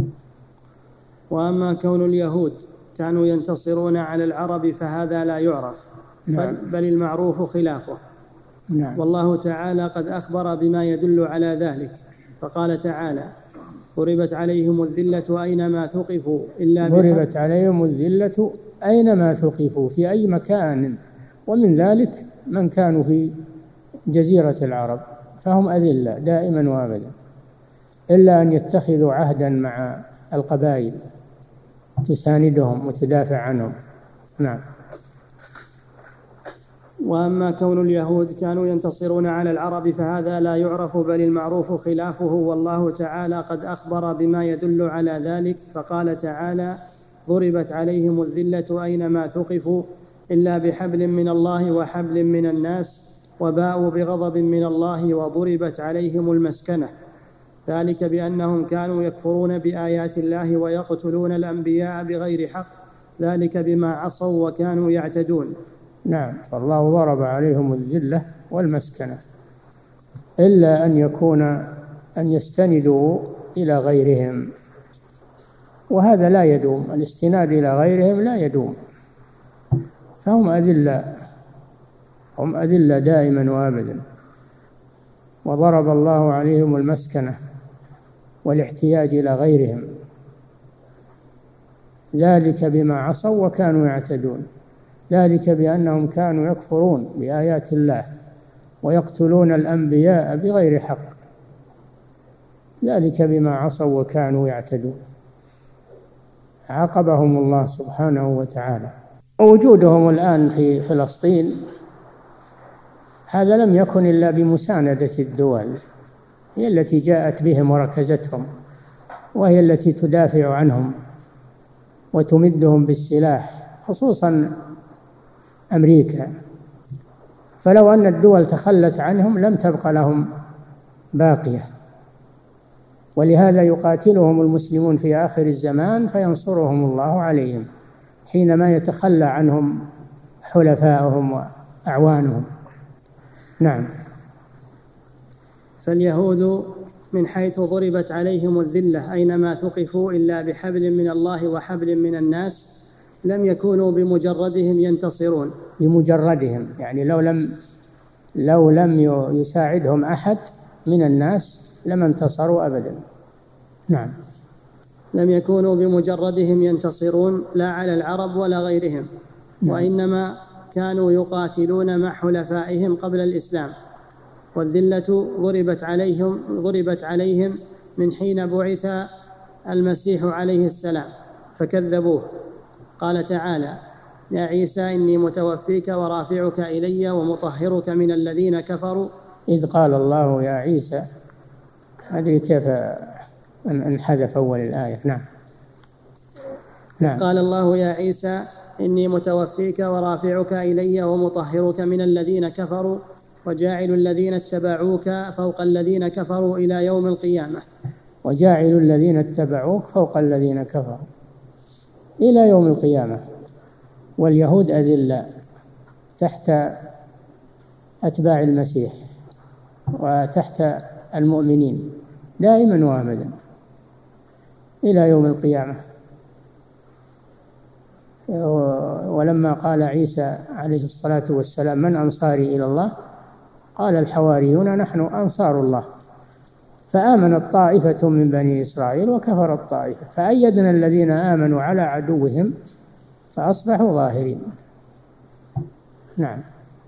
وأما كون اليهود كانوا ينتصرون على العرب فهذا لا يعرف. نعم. بل, بل المعروف خلافه. نعم. والله تعالى قد أخبر بما يدل على ذلك، فقال تعالى: ضربت عليهم الذلة أينما ثقفوا إلا ضربت عليهم الذلة أينما ثقفوا، في أي مكان، ومن ذلك من كانوا في جزيرة العرب فهم أذلة دائما وأبدا، إلا أن يتخذوا عهدا مع القبائل تساندهم وتدافع عنهم. نعم. وأما كون اليهود كانوا ينتصرون على العرب فهذا لا يعرف، بل المعروف خلافه، والله تعالى قد أخبر بما يدل على ذلك، فقال تعالى: ضربت عليهم الذلة أينما ثقفوا إلا بحبل من الله وحبل من الناس وباءوا بغضب من الله وضربت عليهم المسكنة، ذلك بأنهم كانوا يكفرون بآيات الله ويقتلون الأنبياء بغير حق، ذلك بما عصوا وكانوا يعتدون. نعم. فالله ضرب عليهم الذلة والمسكنة، إلا أن يكون أن يستندوا إلى غيرهم، وهذا لا يدوم، الاستناد إلى غيرهم لا يدوم، فهم أذلة، هم أذلة دائما وأبدا. وضرب الله عليهم المسكنة والاحتياج إلى غيرهم، ذلك بما عصوا وكانوا يعتدون، ذلك بأنهم كانوا يكفرون بآيات الله ويقتلون الأنبياء بغير حق، ذلك بما عصوا وكانوا يعتدون. عاقبهم الله سبحانه وتعالى. ووجودهم الآن في فلسطين هذا لم يكن إلا بمساندة الدول، هي التي جاءت بهم وركزتهم، وهي التي تدافع عنهم وتمدهم بالسلاح، خصوصا أمريكا. فلو أن الدول تخلت عنهم لم تبق لهم باقية، ولهذا يقاتلهم المسلمون في آخر الزمان فينصرهم الله عليهم حينما يتخلى عنهم حلفاؤهم وأعوانهم. نعم. فاليهود من حيث ضربت عليهم الذلة أينما ثقفوا إلا بحبل من الله وحبل من الناس لم يكونوا بمجردهم ينتصرون. بمجردهم يعني لو لم لو لم يساعدهم أحد من الناس لما انتصروا أبدا. نعم. لم يكونوا بمجردهم ينتصرون لا على العرب ولا غيرهم. نعم. وإنما كانوا يقاتلون مع حلفائهم قبل الإسلام، والذلة ضربت عليهم ضربت عليهم من حين بعث المسيح عليه السلام فكذبوه. قال تعالى: يا عيسى إني متوفيك ورافعك إلي ومطهرك من الذين كفروا. إذ قال الله يا عيسى، أدري كيف انحذف أول الآية. نعم. نعم. قال الله يا عيسى إني متوفيك ورافعك إلي ومطهرك من الذين كفروا وجاعل الذين اتبعوك فوق الذين كفروا إلى يوم القيامة. وجاعل الذين اتبعوك فوق الذين كفروا إلى يوم القيامة. واليهود أذلة تحت أتباع المسيح وتحت المؤمنين دائما وأبدا إلى يوم القيامة. ولما قال عيسى عليه الصلاة والسلام: من أنصاري إلى الله؟ قال الحواريون: نحن أنصار الله. فآمنت طائفة من بني إسرائيل وكفرت طائفة فأيدنا الذين آمنوا على عدوهم فأصبحوا ظاهرين. نعم.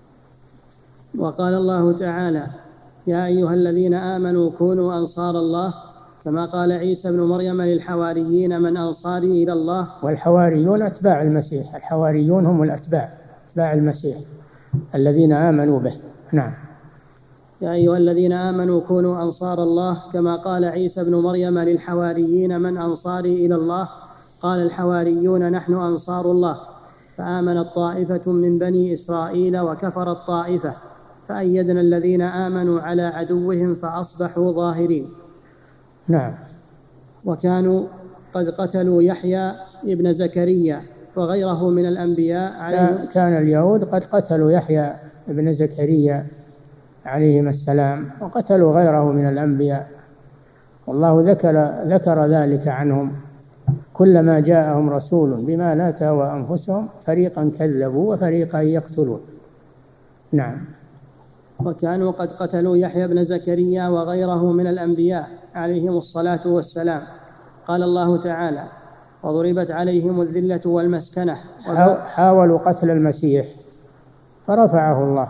وقال الله تعالى: يا أيها الذين آمنوا كونوا أنصار الله كما قال عيسى ابن مريم للحواريين: من أنصاري إلى الله. والحواريون أتباع المسيح، الحواريون هم الأتباع أتباع المسيح الذين آمنوا به. نعم. يا أيها الذين آمنوا كونوا أنصار الله كما قال عيسى ابن مريم للحواريين: من أنصاري إلى الله؟ قال الحواريون: نحن أنصار الله. فآمنت طائفة من بني إسرائيل وكفرت طائفة فأيدنا الذين آمنوا على عدوهم فأصبحوا ظاهرين. نعم. وكانوا قد قتلوا يحيى ابن زكريا وغيره من الأنبياء عليه. كان اليهود قد قتلوا يحيى ابن زكريا عليهما السلام وقتلوا غيره من الأنبياء، والله ذكر ذكر ذلك عنهم: كلما جاءهم رسول بما لا تهوى أنفسهم فريقا كذبوا وفريقا يقتلون. نعم. وكانوا قد قتلوا يحيى بن زكريا وغيره من الأنبياء عليهم الصلاة والسلام. قال الله تعالى: وضربت عليهم الذلة والمسكنة. حاولوا قتل المسيح فرفعه الله،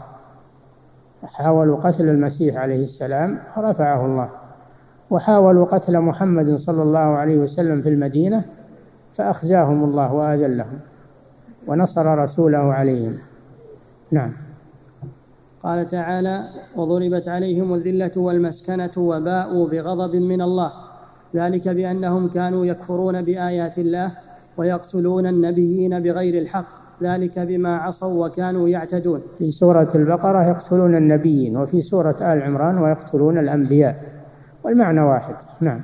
حاولوا قتل المسيح عليه السلام فرفعه الله، وحاولوا قتل محمد صلى الله عليه وسلم في المدينة فأخزاهم الله وأذلهم ونصر رسوله عليهم. نعم. قال تعالى: وضربت عليهم الذلة والمسكنة وباءوا بغضب من الله ذلك بأنهم كانوا يكفرون بآيات الله ويقتلون النبيين بغير الحق ذلك بما عصوا وكانوا يعتدون. في سورة البقرة يقتلون النبيين، وفي سورة آل عمران ويقتلون الأنبياء، والمعنى واحد. نعم.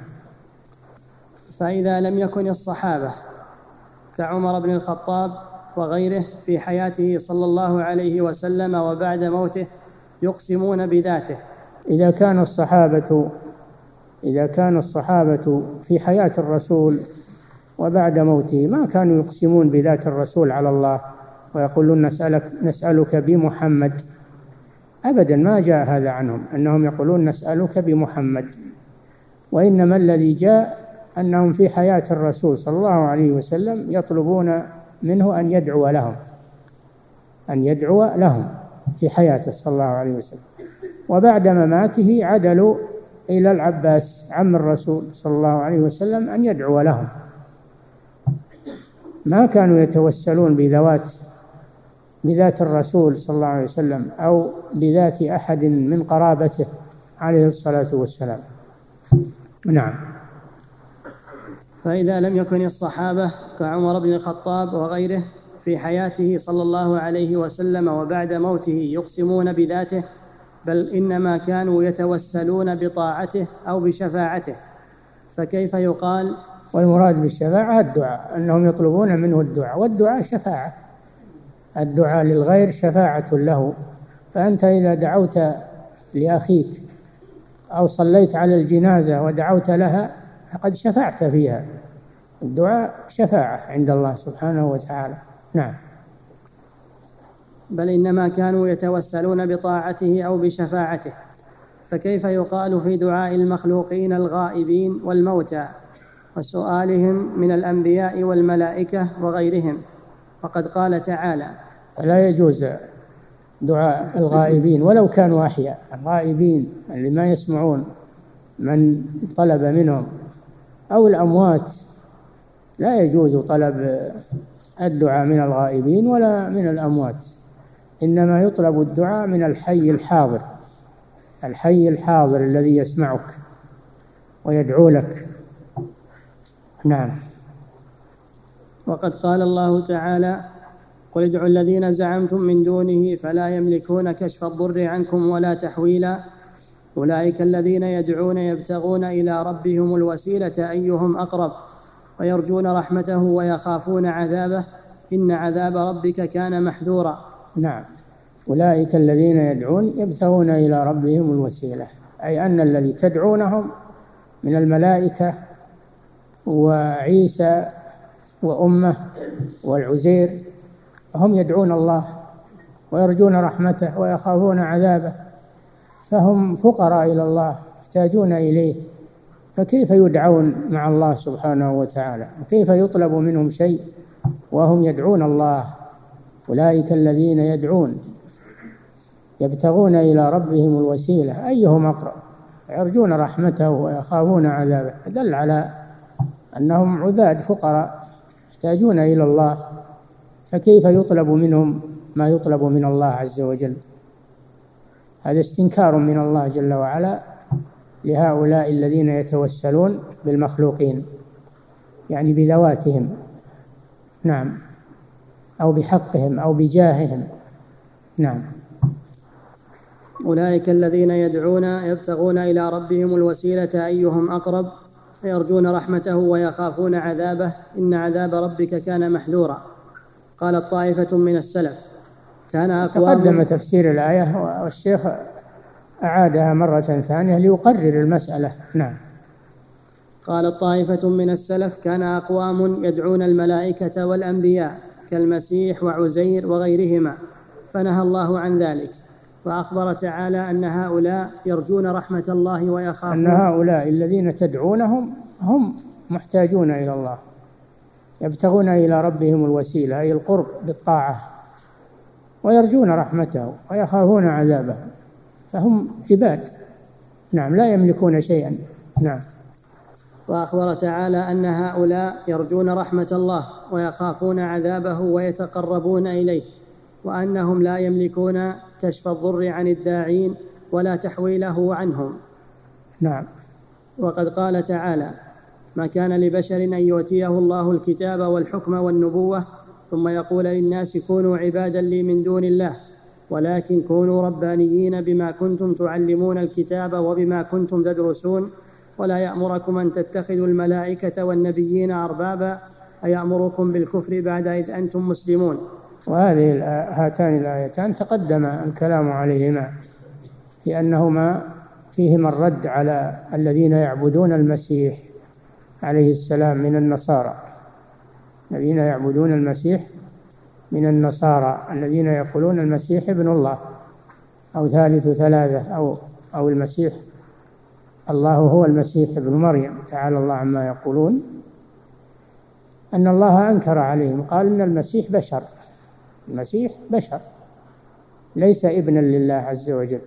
فإذا لم يكن الصحابة كعمر بن الخطاب وغيره في حياته صلى الله عليه وسلم وبعد موته يقسمون بذاته، إذا كان الصحابة إذا كان الصحابة في حياة الرسول وبعد موته ما كانوا يقسمون بذات الرسول على الله ويقولون نسألك نسألك بمحمد، أبدا ما جاء هذا عنهم أنهم يقولون نسألك بمحمد، وإنما الذي جاء أنهم في حياة الرسول صلى الله عليه وسلم يطلبون منه أن يدعو لهم أن يدعو لهم في حياته صلى الله عليه وسلم، وبعد مماته عدلوا إلى العباس عم الرسول صلى الله عليه وسلم أن يدعو لهم، ما كانوا يتوسلون بذوات بذات الرسول صلى الله عليه وسلم أو بذات أحد من قرابته عليه الصلاة والسلام. نعم. فإذا لم يكن الصحابة كعمر بن الخطاب وغيره في حياته صلى الله عليه وسلم وبعد موته يقسمون بذاته، بل إنما كانوا يتوسلون بطاعته أو بشفاعته، فكيف يقال؟ والمراد بالشفاعة الدعاء، أنهم يطلبون منه الدعاء، والدعاء شفاعة، الدعاء للغير شفاعة له. فأنت إذا دعوت لأخيك أو صليت على الجنازة ودعوت لها فقد شفعت فيها، الدعاء شفاعة عند الله سبحانه وتعالى. نعم. بل إنما كانوا يتوسلون بطاعته أو بشفاعته، فكيف يقال في دعاء المخلوقين الغائبين والموتى وسؤالهم من الأنبياء والملائكة وغيرهم؟ وقد قال تعالى: لا يجوز دعاء الغائبين ولو كانوا أحياء، الغائبين اللي ما يسمعون من طلب منهم، أو الأموات، لا يجوز طلب الدعاء من الغائبين ولا من الأموات، إنما يطلب الدعاء من الحي الحاضر، الحي الحاضر الذي يسمعك ويدعو لك. نعم. وقد قال الله تعالى: قل ادعوا الذين زعمتم من دونه فلا يملكون كشف الضر عنكم ولا تحويلا، أولئك الذين يدعون يبتغون إلى ربهم الوسيلة أيهم أقرب ويرجون رحمته ويخافون عذابه إن عذاب ربك كان محذورا. نعم. أولئك الذين يدعون يبتغون إلى ربهم الوسيلة، أي أن الذي تدعونهم من الملائكة وعيسى وأمه والعزير هم يدعون الله ويرجون رحمته ويخافون عذابه، فهم فقراء إلى الله يحتاجون إليه، فكيف يدعون مع الله سبحانه وتعالى؟ وكيف يطلب منهم شيء وهم يدعون الله؟ أولئك الذين يدعون يبتغون إلى ربهم الوسيلة أيهم أقرب يرجون رحمته ويخافون عذابه، دل على أنهم عباد فقراء يحتاجون إلى الله، فكيف يطلب منهم ما يطلب من الله عز وجل؟ هذا استنكار من الله جل وعلا لهؤلاء الذين يتوسلون بالمخلوقين، يعني بذواتهم، نعم، أو بحقهم أو بجاههم. نعم. أولئك الذين يدعون يبتغون إلى ربهم الوسيلة أيهم أقرب ويرجون رحمته ويخافون عذابه إن عذاب ربك كان محذورا. قالت طائفة من السلف كان أقوام. تقدم تفسير الآية والشيخ أعادها مرة ثانية ليقرر المسألة. نعم. قالت طائفة من السلف كان أقوام يدعون الملائكة والأنبياء كالمسيح وعزير وغيرهما فنهى الله عن ذلك، وأخبر تعالى أن هؤلاء يرجون رحمة الله ويخافون، أن هؤلاء الذين تدعونهم هم محتاجون إلى الله، يبتغون إلى ربهم الوسيلة أي القرب بالطاعة، ويرجون رحمته ويخافون عذابه، فهم عباد. نعم، لا يملكون شيئا. نعم. وأخبر تعالى أن هؤلاء يرجون رحمة الله ويخافون عذابه ويتقربون إليه، وأنهم لا يملكون كشف الضر عن الداعين ولا تحويله عنهم. نعم. وقد قال تعالى: ما كان لبشر أن يؤتيه الله الكتاب والحكم والنبوة ثم يقول للناس كونوا عبادا لي من دون الله ولكن كونوا ربانيين بما كنتم تعلمون الكتاب وبما كنتم تدرسون ولا يأمركم أن تتخذوا الملائكة والنبيين أربابا أيأمركم بالكفر بعد إذ أنتم مسلمون. وهذه هاتان الآيتان تقدم الكلام عليهما في أنهما فيهما الرد على الذين يعبدون المسيح عليه السلام من النصارى، الذين يعبدون المسيح من النصارى الذين يقولون المسيح ابن الله أو ثالث ثلاثة أو أو المسيح الله هو المسيح ابن مريم تعالى الله عما يقولون. أن الله أنكر عليهم، قال إن المسيح بشر، المسيح بشر ليس ابنا لله عز وجل،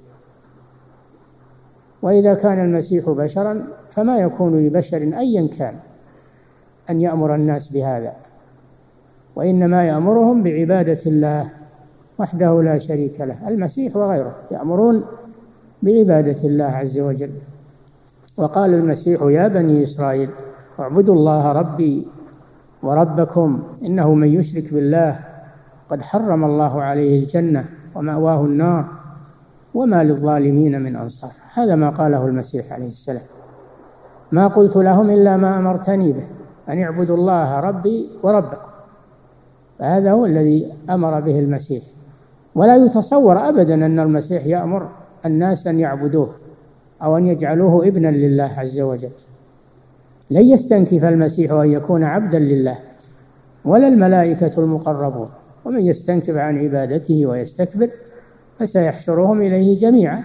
وإذا كان المسيح بشرا فما يكون لبشر أيا كان أن يأمر الناس بهذا، وإنما يأمرهم بعبادة الله وحده لا شريك له. المسيح وغيره يأمرون بعبادة الله عز وجل. وقال المسيح يا بني إسرائيل اعبدوا الله ربي وربكم إنه من يشرك بالله وقد حرم الله عليه الجنة ومأواه النار وما للظالمين من أنصار. هذا ما قاله المسيح عليه السلام: ما قلت لهم إلا ما أمرتني به أن اعبدوا الله ربي وربكم. فهذا هو الذي أمر به المسيح. ولا يتصور أبدا أن المسيح يأمر الناس أن يعبدوه أو أن يجعلوه ابنا لله عز وجل. لن يستنكف المسيح أن يكون عبدا لله ولا الملائكة المقربون، ومن يستنكف عن عبادته ويستكبر فسيحشرهم إليه جميعا.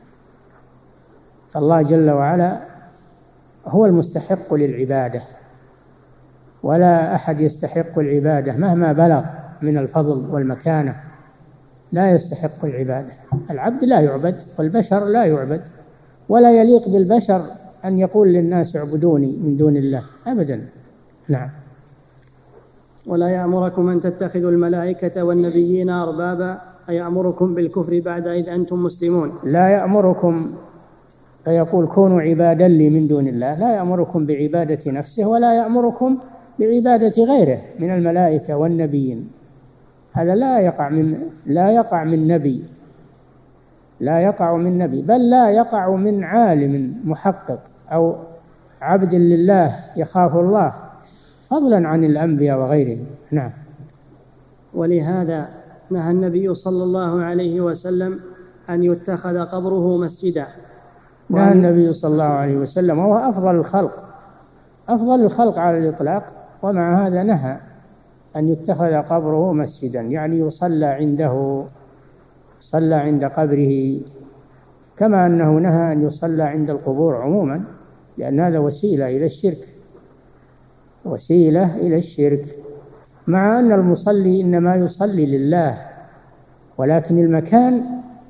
فالله جل وعلا هو المستحق للعبادة، ولا أحد يستحق العبادة مهما بلغ من الفضل والمكانة، لا يستحق العبادة. العبد لا يعبد والبشر لا يعبد، ولا يليق بالبشر أن يقول للناس اعبدوني من دون الله أبدا. نعم. ولا يأمركم أن تتخذوا الملائكة والنبيين أربابا أيأمركم بالكفر بعد إذ أنتم مسلمون. لا يأمركم فيقول كونوا عبادا لي من دون الله، لا يأمركم بعبادة نفسه ولا يأمركم بعبادة غيره من الملائكة والنبيين. هذا لا يقع من لا يقع من نبي، لا يقع من نبي، بل لا يقع من عالم محقق أو عبد لله يخاف الله، فضلا عن الأنبياء وغيرهم. نعم. ولهذا نهى النبي صلى الله عليه وسلم أن يتخذ قبره مسجدا. نهى النبي صلى الله عليه وسلم وهو أفضل الخلق، أفضل الخلق على الإطلاق، ومع هذا نهى أن يتخذ قبره مسجدا، يعني يصلى عنده، صلى عند قبره، كما أنه نهى أن يصلى عند القبور عموما، لأن هذا وسيلة إلى الشرك، وسيلة إلى الشرك، مع أن المصلي إنما يصلي لله، ولكن المكان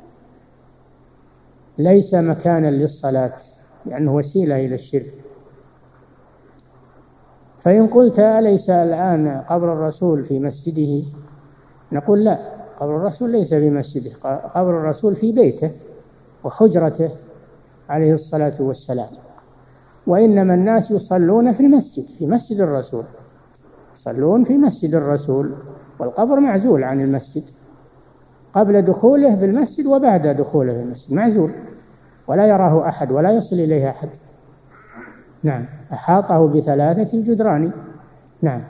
ليس مكانا للصلاة لأنه وسيلة إلى الشرك. فإن قلت أليس الآن قبر الرسول في مسجده؟ نقول لا، قبر الرسول ليس في مسجده، قبر الرسول في بيته وحجرته عليه الصلاة والسلام. وإنما الناس يصلون في المسجد، في مسجد الرسول، يصلون في مسجد الرسول، والقبر معزول عن المسجد، قبل دخوله في المسجد وبعد دخوله في المسجد معزول، ولا يراه أحد ولا يصل إليه أحد. نعم. أحاطه بثلاثة الجدران. نعم.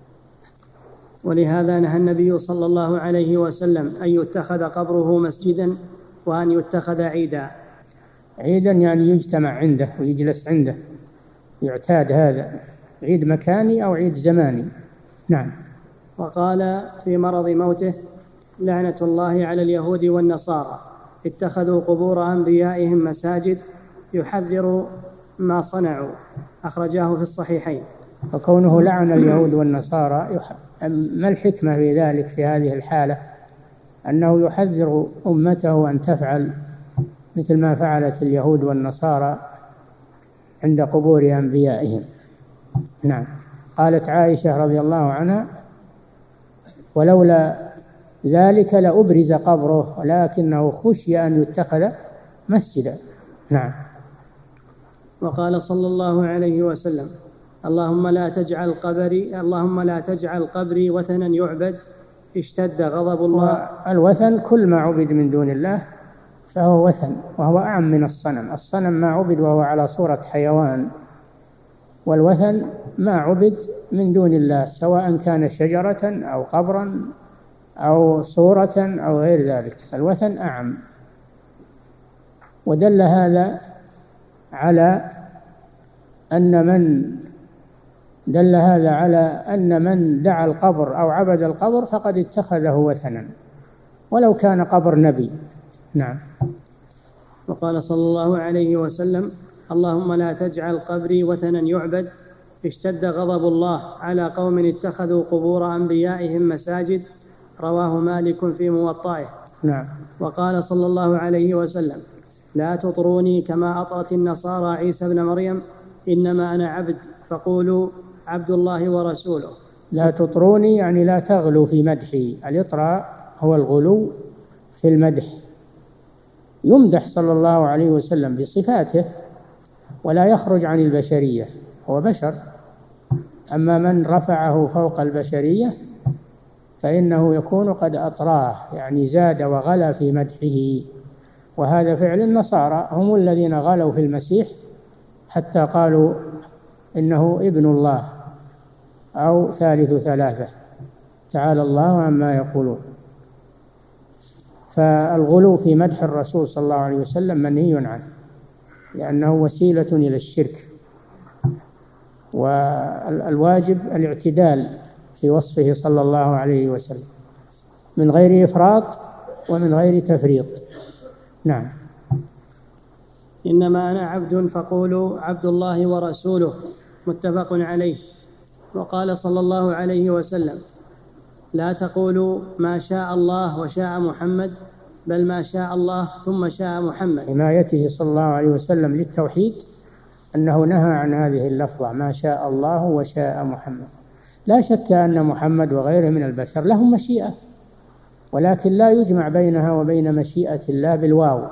ولهذا نهى النبي صلى الله عليه وسلم أن يتخذ قبره مسجدا وأن يتخذ عيدا. عيدا يعني يجتمع عنده ويجلس عنده، يعتاد هذا، عيد مكاني أو عيد زماني. نعم. وقال في مرض موته: لعنة الله على اليهود والنصارى اتخذوا قبور أنبيائهم مساجد يحذر ما صنعوا، أخرجاه في الصحيحين. وكونه لعن اليهود والنصارى، ما الحكمة في ذلك في هذه الحالة؟ أنه يحذر أمته أن تفعل مثل ما فعلت اليهود والنصارى عند قبور أنبيائهم. نعم. قالت عائشة رضي الله عنها: ولولا ذلك لأبرز قبره ولكنه خشي أن يتخذ مسجدا. نعم. وقال صلى الله عليه وسلم: اللهم لا تجعل قبري اللهم لا تجعل قبري وثنا يعبد اشتد غضب الله. الوثن كل ما عبد من دون الله فهو وثن، وهو أعم من الصنم. الصنم ما عبد وهو على صورة حيوان، والوثن ما عبد من دون الله، سواء كان شجرة أو قبرا أو صورة أو غير ذلك، الوثن أعم. ودل هذا على أن من دل هذا على أن من دعا القبر أو عبد القبر فقد اتخذه وثنا ولو كان قبر نبي. نعم. وقال صلى الله عليه وسلم: اللهم لا تجعل قبري وثنا يعبد اشتد غضب الله على قوم اتخذوا قبور أنبيائهم مساجد، رواه مالك في موطئه. نعم. وقال صلى الله عليه وسلم: لا تطروني كما أطرت النصارى عيسى ابن مريم، إنما أنا عبد فقولوا عبد الله ورسوله. لا تطروني يعني لا تغلوا في مدحي. الإطراء هو الغلو في المدح. يمدح صلى الله عليه وسلم بصفاته ولا يخرج عن البشرية، هو بشر. أما من رفعه فوق البشرية فإنه يكون قد أطراه، يعني زاد وغلا في مدحه. وهذا فعل النصارى، هم الذين غلوا في المسيح حتى قالوا إنه ابن الله أو ثالث ثلاثة، تعالى الله عما يقولون. فالغلو في مدح الرسول صلى الله عليه وسلم منهي عنه، لأنه وسيلة إلى الشرك، والواجب الاعتدال في وصفه صلى الله عليه وسلم من غير إفراط ومن غير تفريط. نعم. إنما أنا عبد فقولوا عبد الله ورسوله، متفق عليه. وقال صلى الله عليه وسلم: لا تقولوا ما شاء الله وشاء محمد، بل ما شاء الله ثم شاء محمد. حمايته صلى الله عليه وسلم للتوحيد أنه نهى عن هذه اللفظة ما شاء الله وشاء محمد. لا شك أن محمد وغيره من البشر لهم مشيئة، ولكن لا يجمع بينها وبين مشيئة الله بالواو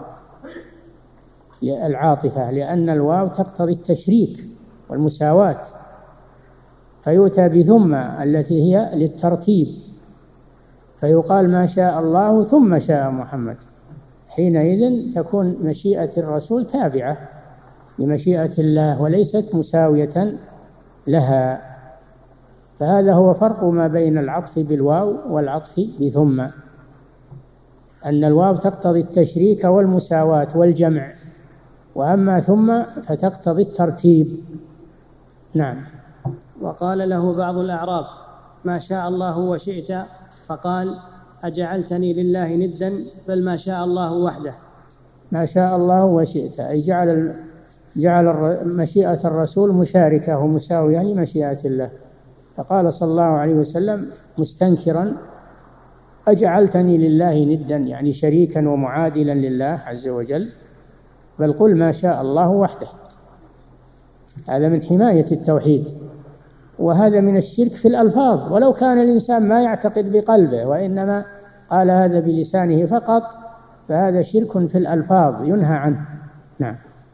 العاطفة، لأن الواو تقتضي التشريك والمساواة، فيؤتى بثم التي هي للترتيب، فيقال ما شاء الله ثم شاء محمد. حينئذ تكون مشيئة الرسول تابعة لمشيئة الله وليست مساوية لها. فهذا هو فرق ما بين العطف بالواو والعطف بثم، أن الواو تقتضي التشريك والمساواة والجمع، وأما ثم فتقتضي الترتيب. نعم. وقال له بعض الأعراب: ما شاء الله وشئت، فقال: أجعلتني لله ندا، بل ما شاء الله وحده. ما شاء الله وشئت أي جعل جعل مشيئة الرسول مشاركة ومساوية لمشيئة الله، فقال صلى الله عليه وسلم مستنكرا: أجعلتني لله ندا، يعني شريكا ومعادلا لله عز وجل، بل قل ما شاء الله وحده. هذا من حماية التوحيد، وهذا من الشرك في الألفاظ، ولو كان الإنسان ما يعتقد بقلبه وإنما قال هذا بلسانه فقط، فهذا شرك في الألفاظ ينهى عنه. نعم.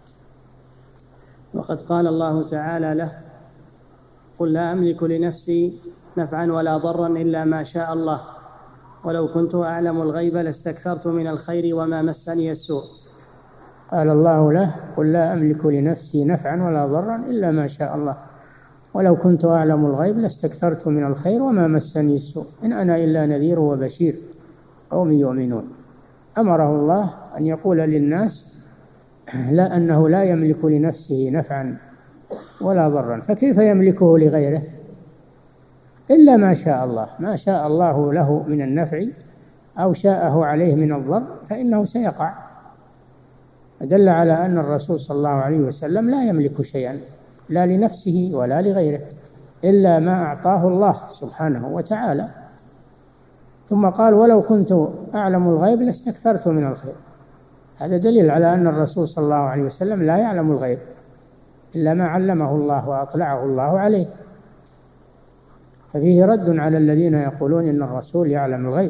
وقد قال الله تعالى له: قل لا أملك لنفسي نفعا ولا ضرا إلا ما شاء الله، ولو كنت أعلم الغيب لاستكثرت من الخير وما مسني السوء. قال الله له: قل لا أملك لنفسي نفعا ولا ضرا إلا ما شاء الله، ولو كنت أعلم الغيب لاستكثرت من الخير وما مسني السوء، إن أنا إلا نذير وبشير قوم يؤمنون. أمره الله أن يقول للناس لا أنه لا يملك لنفسه نفعا ولا ضرا، فكيف يملكه لغيره؟ إلا ما شاء الله، ما شاء الله له من النفع أو شاءه عليه من الضر فإنه سيقع. دل على أن الرسول صلى الله عليه وسلم لا يملك شيئا لا لنفسه ولا لغيره إلا ما أعطاه الله سبحانه وتعالى. ثم قال: ولو كنت أعلم الغيب لاستكثرت من الخير. هذا دليل على أن الرسول صلى الله عليه وسلم لا يعلم الغيب إلا ما علمه الله وأطلعه الله عليه، ففيه رد على الذين يقولون إن الرسول يعلم الغيب.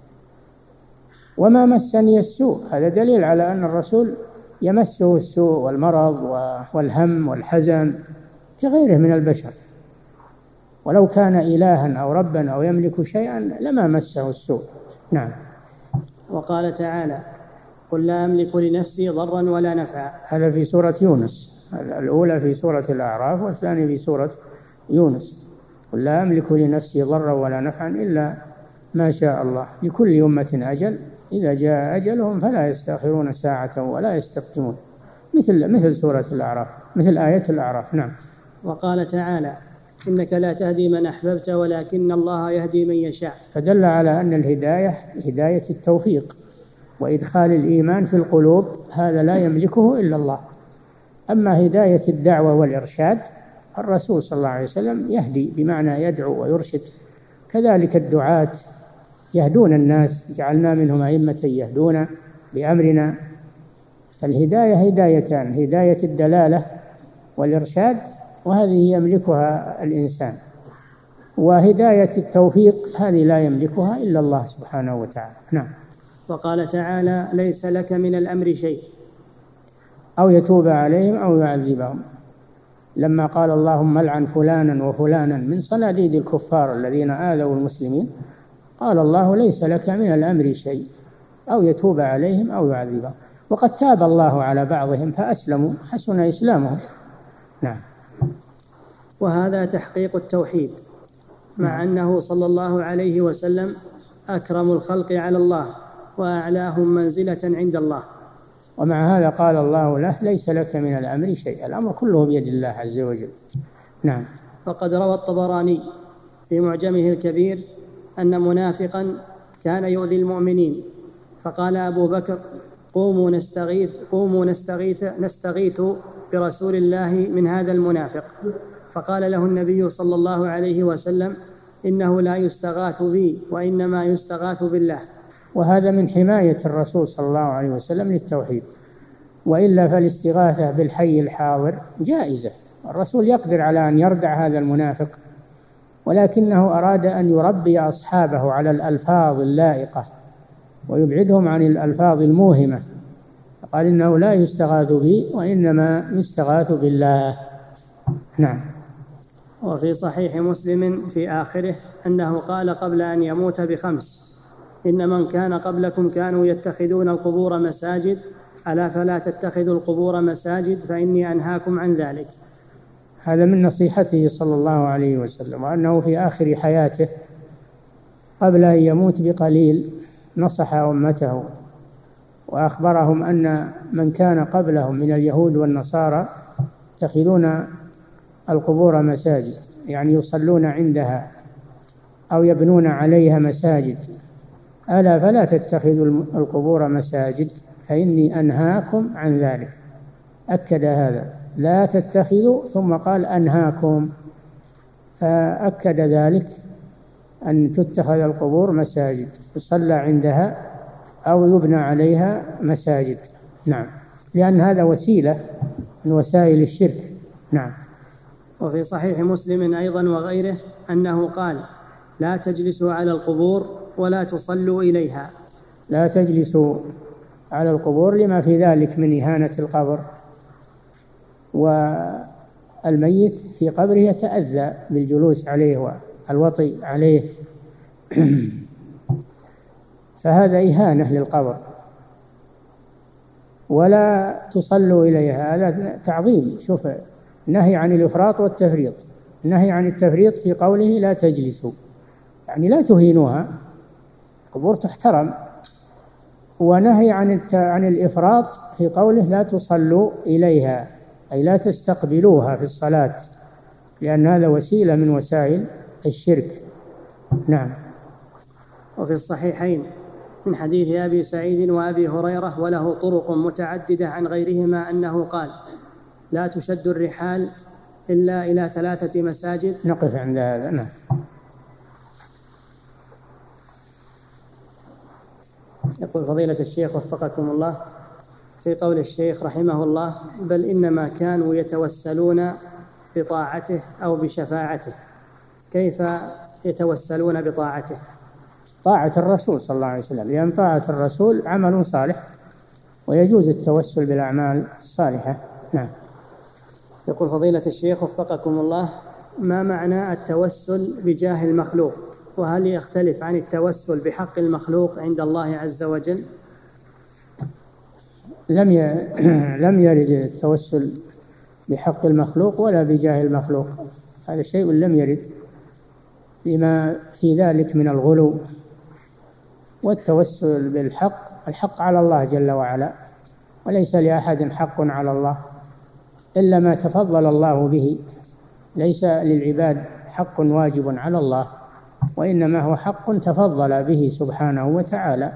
وما مسني السوء، هذا دليل على أن الرسول يمسه السوء والمرض والهم والحزن كغيره من البشر، ولو كان إلها أو ربا أو يملك شيئا لما مسه السوء. نعم. وقال تعالى: قل لا أملك لنفسي ضرا ولا نفعا. هذا في سورة يونس، الأولى في سورة الأعراف والثانية في سورة يونس. قل لا أملك لنفسي ضرا ولا نفعا إلا ما شاء الله، لكل أمة أجل إذا جاء أجلهم فلا يستأخرون ساعة ولا يستقدمون، مثل مثل سورة الأعراف، مثل آية الأعراف. نعم. وقال تعالى: إنك لا تهدي من أحببت ولكن الله يهدي من يشاء. فدل على أن الهداية هداية التوفيق وإدخال الإيمان في القلوب، هذا لا يملكه إلا الله. أما هداية الدعوة والإرشاد الرسول صلى الله عليه وسلم يهدي بمعنى يدعو ويرشد، كذلك الدعاة يهدون الناس، جعلنا منهم أئمة يهدون بأمرنا. فالهداية هدايتان: هداية الدلالة والإرشاد، وهذه يملكها الإنسان، وهداية التوفيق هذه لا يملكها إلا الله سبحانه وتعالى. نعم. وقال تعالى: ليس لك من الأمر شيء، أو يتوب عليهم أو يعذبهم. لما قال اللهم لعن فلانا وفلانا من صناديد الكفار الذين آذوا المسلمين، قال الله ليس لك من الأمر شيء، أو يتوب عليهم أو يعذبهم، وقد تاب الله على بعضهم فأسلموا حسن إسلامهم. نعم. وهذا تحقيق التوحيد، مع أنه صلى الله عليه وسلم أكرم الخلق على الله وأعلاهم منزلة عند الله. ومع هذا قال الله له ليس لك من الأمر شيء، الأمر كله بيد الله عز وجل. نعم. وقد روى الطبراني في معجمه الكبير أن منافقا كان يؤذي المؤمنين، فقال أبو بكر قوموا نستغيث قوموا نستغيث نستغيث برسول الله من هذا المنافق، فقال له النبي صلى الله عليه وسلم إنه لا يستغاث بي وإنما يستغاث بالله. وهذا من حماية الرسول صلى الله عليه وسلم للتوحيد، وإلا فالاستغاثة بالحي الحاضر جائزة، الرسول يقدر على أن يردع هذا المنافق، ولكنه أراد أن يربي أصحابه على الألفاظ اللائقة ويبعدهم عن الألفاظ الموهمة، قال إنه لا يستغاث بي وإنما يستغاث بالله. نعم. وفي صحيح مسلم في آخره أنه قال قبل أن يموت بخمس: إن من كان قبلكم كانوا يتخذون القبور مساجد، ألا فلا تتخذوا القبور مساجد فإني أنهاكم عن ذلك. هذا من نصيحته صلى الله عليه وسلم، وأنه في آخر حياته قبل أن يموت بقليل نصح أمته وأخبرهم أن من كان قبلهم من اليهود والنصارى يتخذون القبور مساجد، يعني يصلون عندها أو يبنون عليها مساجد، ألا فلا تتخذوا القبور مساجد فإني أنهاكم عن ذلك. أكد هذا، لا تتخذوا، ثم قال أنهاكم، فأكد ذلك أن تتخذ القبور مساجد يصلى عندها أو يبنى عليها مساجد. نعم، لأن هذا وسيلة من وسائل الشرك. نعم. وفي صحيح مسلم أيضا وغيره أنه قال: لا تجلسوا على القبور ولا تصلوا إليها. لا تجلسوا على القبور لما في ذلك من إهانة القبر، والميت في قبره يتأذى بالجلوس عليه والوطي عليه فهذا إهانة للقبر. ولا تصلوا إليها، هذا تعظيم. شوف، نهي عن الإفراط والتفريط. نهي عن التفريط في قوله لا تجلسوا، يعني لا تهينوها، القبور تحترم. ونهي عن عن الإفراط في قوله لا تصلوا إليها، أي لا تستقبلوها في الصلاة، لأن هذا وسيلة من وسائل الشرك. نعم. وفي الصحيحين من حديث أبي سعيد وأبي هريرة وله طرق متعددة عن غيرهما أنه قال: لا تشد الرحال إلا إلى ثلاثة مساجد. نقف عند هذا. نعم. يقول فضيلة الشيخ وفقكم الله، في قول الشيخ رحمه الله: بل إنما كانوا يتوسلون بطاعته أو بشفاعته، كيف يتوسلون بطاعته؟ طاعة الرسول صلى الله عليه وسلم، لأن طاعة الرسول عمل صالح ويجوز التوسل بالأعمال الصالحة. نعم. يقول فضيلة الشيخ وفقكم الله: ما معنى التوسل بجاه المخلوق؟ وهل يختلف عن التوسل بحق المخلوق عند الله عز وجل؟ لم لم يرد التوسل بحق المخلوق ولا بجاه المخلوق، هذا شيء لم يرد، لما في ذلك من الغلو. والتوسل بالحق، الحق على الله جل وعلا، وليس لأحد حق على الله إلا ما تفضل الله به. ليس للعباد حق واجب على الله، وإنما هو حق تفضل به سبحانه وتعالى.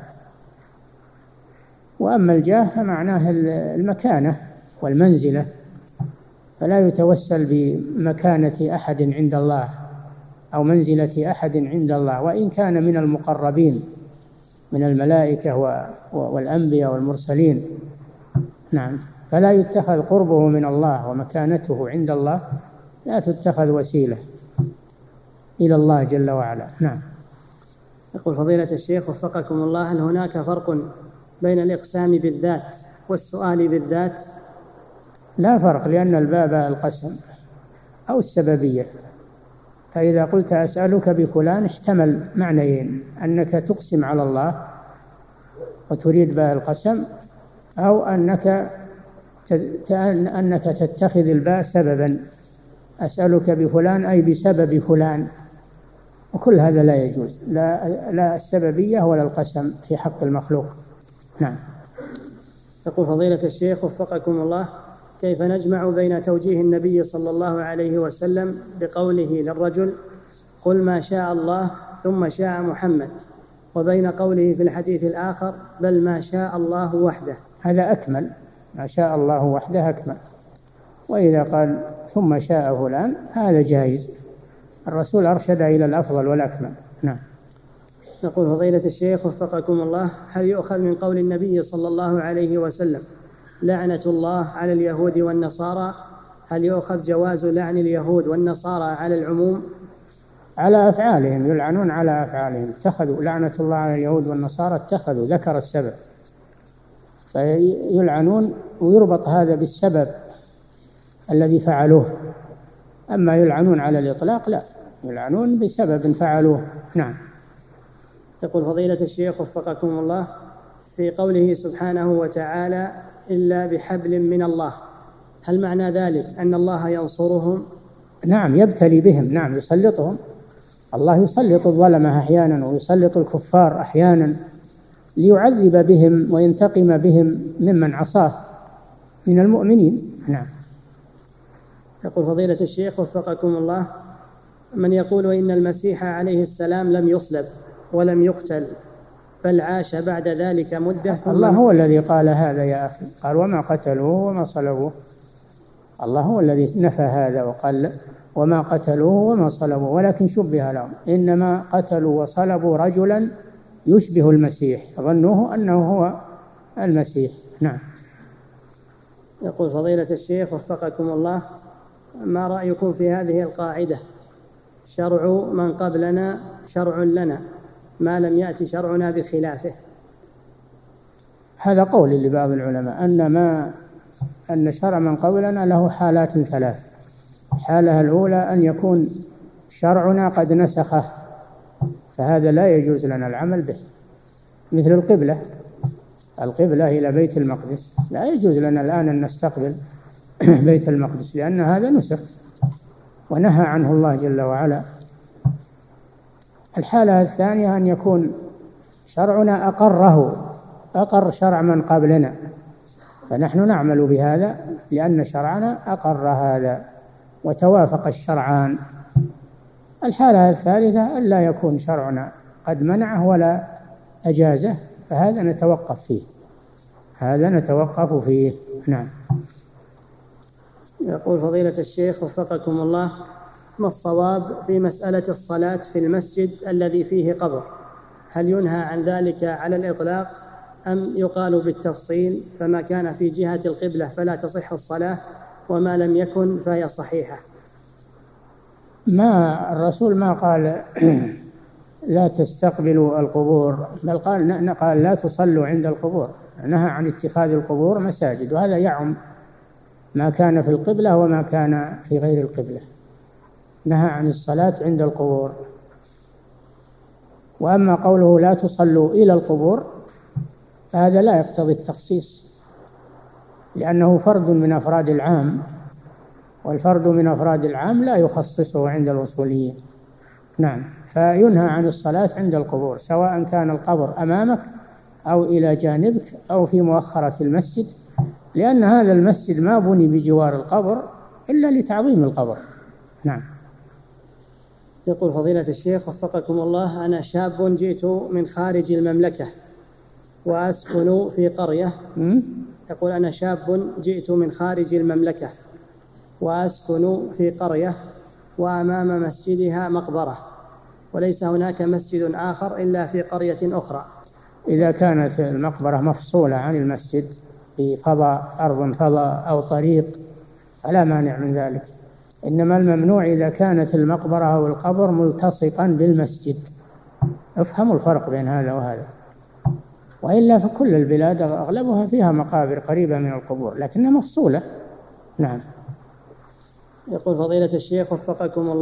وأما الجاه فمعناه المكانة والمنزلة، فلا يتوسل بمكانة أحد عند الله أو منزلة أحد عند الله، وإن كان من المقربين من الملائكة والأنبياء والمرسلين. نعم. فلا يتخذ قربه من الله ومكانته عند الله، لا تتخذ وسيلة إلى الله جل وعلا. نعم. يقول فضيلة الشيخ وفقكم الله: هل هناك فرق بين الإقسام بالذات والسؤال بالذات؟ لا فرق، لأن الباب القسم أو السببية، فإذا قلت أسألك بفلان احتمل معنيين: أنك تقسم على الله وتريد به القسم، أو أنك أنك تتخذ الباء سببا، أسألك بفلان أي بسبب فلان، وكل هذا لا يجوز، لا, لا السببية ولا القسم في حق المخلوق. نعم. يقول فضيلة الشيخ وفقكم الله: كيف نجمع بين توجيه النبي صلى الله عليه وسلم بقوله للرجل قل ما شاء الله ثم شاء محمد، وبين قوله في الحديث الآخر بل ما شاء الله وحده؟ هذا أكمل، ما شاء الله وحده أكمل، وإذا قال ثم شاء فلان هذا جائز، الرسول أرشد إلى الأفضل والأكمل. نعم. نقول فضيلة الشيخ وفقكم الله: هل يؤخذ من قول النبي صلى الله عليه وسلم لعنة الله على اليهود والنصارى، هل يؤخذ جواز لعن اليهود والنصارى على العموم؟ على أفعالهم، يلعنون على أفعالهم، اتخذوا لعنة الله على اليهود والنصارى، اتخذوا، ذكر السبب، فيلعنون ويربط هذا بالسبب الذي فعلوه. أما يلعنون على الإطلاق لا، يلعنون بسبب فعلوه. نعم. يقول فضيلة الشيخ وفقكم الله: في قوله سبحانه وتعالى إلا بحبل من الله، هل معنى ذلك أن الله ينصرهم؟ نعم، يبتلي بهم، نعم، يسلطهم، الله يسلط الظلمة أحيانا ويسلط الكفار أحيانا ليعذب بهم وينتقم بهم ممن عصاه من المؤمنين. نعم. يقول فضيلة الشيخ وفقكم الله: من يقول إن المسيح عليه السلام لم يصلب ولم يقتل بل عاش بعد ذلك مدة، الله هو الذي قال هذا يا أخي، قال وما قتلوه وما صلبوه، الله هو الذي نفى هذا وقال وما قتلوه وما صلبوه ولكن شبه لهم، إنما قتلوا وصلبوا رجلا يشبه المسيح، ظنوه أنه هو المسيح. نعم. يقول فضيلة الشيخ وفقكم الله: ما رأيكم في هذه القاعدة: شرع من قبلنا شرع لنا ما لم يأتي شرعنا بخلافه؟ هذا قول لبعض العلماء أن ما أن شرع من قبلنا له حالات ثلاث. الحالة الأولى أن يكون شرعنا قد نسخه، فهذا لا يجوز لنا العمل به، مثل القبلة، القبلة إلى بيت المقدس، لا يجوز لنا الآن أن نستقبل بيت المقدس لأن هذا نسخ ونهى عنه الله جل وعلا. الحالة الثانية أن يكون شرعنا أقره، أقر شرع من قبلنا، فنحن نعمل بهذا لأن شرعنا أقر هذا وتوافق الشرعان. الحالة الثالثة أن لا يكون شرعنا قد منعه ولا أجازه، فهذا نتوقف فيه، هذا نتوقف فيه. نعم. يقول فضيلة الشيخ وفقكم الله: ما الصواب في مسألة الصلاة في المسجد الذي فيه قبر؟ هل ينهى عن ذلك على الإطلاق أم يقال بالتفصيل، فما كان في جهة القبلة فلا تصح الصلاة وما لم يكن فهي صحيحة؟ ما الرسول ما قال لا تستقبلوا القبور، بل قال قال لا تصلوا عند القبور، نهى عن اتخاذ القبور مساجد، وهذا يعم ما كان في القبلة وما كان في غير القبلة، نهى عن الصلاة عند القبور. وأما قوله لا تصلوا إلى القبور فهذا لا يقتضي التخصيص، لأنه فرد من أفراد العام، والفرد من أفراد العام لا يخصصه عند الأصوليين. نعم. فينهى عن الصلاة عند القبور، سواء كان القبر أمامك أو إلى جانبك أو في مؤخرة المسجد، لأن هذا المسجد ما بني بجوار القبر إلا لتعظيم القبر. نعم. يقول فضيلة الشيخ وفقكم الله: أنا شاب جئت من خارج المملكة وأسكن في قرية. يقول أنا شاب جئت من خارج المملكة وأسكن في قرية وأمام مسجدها مقبرة، وليس هناك مسجد آخر إلا في قرية أخرى. إذا كانت المقبرة مفصولة عن المسجد بفضاء، أرض فضاء أو طريق، فلا مانع من ذلك، إنما الممنوع إذا كانت المقبرة أو القبر ملتصقا بالمسجد. افهموا الفرق بين هذا وهذا، وإلا فكل البلاد أغلبها فيها مقابر قريبة من القبور لكنها مفصولة. نعم. يقول فضيلة الشيخ وفقكم الله: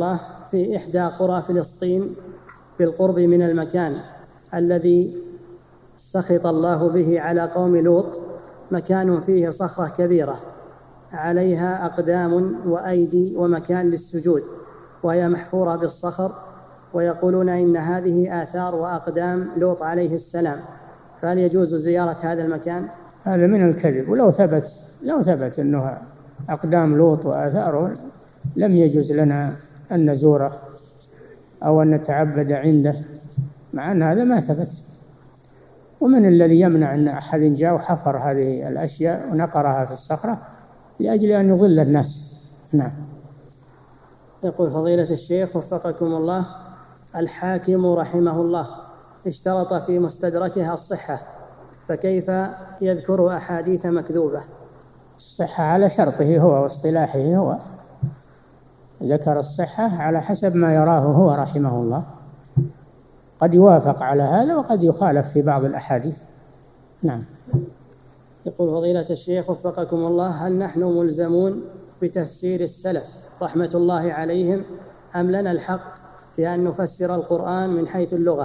في إحدى قرى فلسطين بالقرب من المكان الذي سخط الله به على قوم لوط مكان فيه صخرة كبيرة عليها أقدام وأيدي ومكان للسجود، وهي محفورة بالصخر، ويقولون إن هذه آثار وأقدام لوط عليه السلام، فهل يجوز زيارة هذا المكان؟ هذا من الكذب، ولو ثبت لو ثبت أنه أقدام لوط وآثاره لم يجوز لنا أن نزوره أو أن نتعبد عنده، مع أن هذا ما ثبت. ومن الذي يمنع أن أحد جاء وحفر هذه الأشياء ونقرها في الصخرة لأجل أن يضل الناس؟ نعم. يقول فضيلة الشيخ وفقكم الله: الحاكم رحمه الله اشترط في مستدركها الصحة، فكيف يذكر أحاديث مكذوبة؟ الصحة على شرطه هو واصطلاحه هو، ذكر الصحة على حسب ما يراه هو رحمه الله، قد يوافق على هذا وقد يخالف في بعض الأحاديث. نعم. يقول فضيلة الشيخ وفقكم الله: هل نحن ملزمون بتفسير السلف رحمة الله عليهم، أم لنا الحق في أن نفسر القرآن من حيث اللغة؟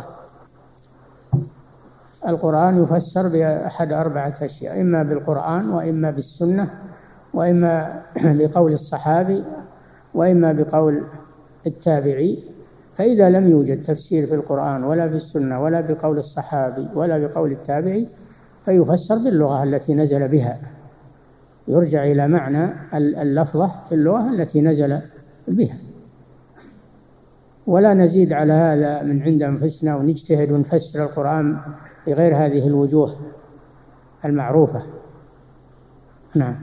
القرآن يفسر بأحد أربعة أشياء: إما بالقرآن، وإما بالسنة، وإما بقول الصحابي، وإما بقول التابعي. فإذا لم يوجد تفسير في القرآن ولا في السنة ولا بقول الصحابي ولا بقول التابعي فيفسر باللغة التي نزل بها، يرجع إلى معنى اللفظة في اللغة التي نزل بها، ولا نزيد على هذا من عند أنفسنا ونجتهد ونفسر القرآن بغير هذه الوجوه المعروفة. نعم.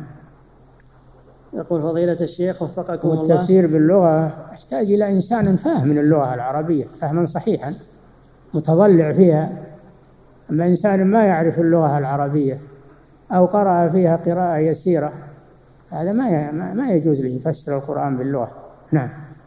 يقول فضيلة الشيخ وفقكم الله: والتفسير باللغة يحتاج إلى إنسان فاهم من اللغة العربية فهما صحيحا متضلع فيها. أما إنسان ما يعرف اللغة العربية أو قرأ فيها قراءة يسيرة هذا ما ما يجوز له يفسر القرآن باللغة. نعم.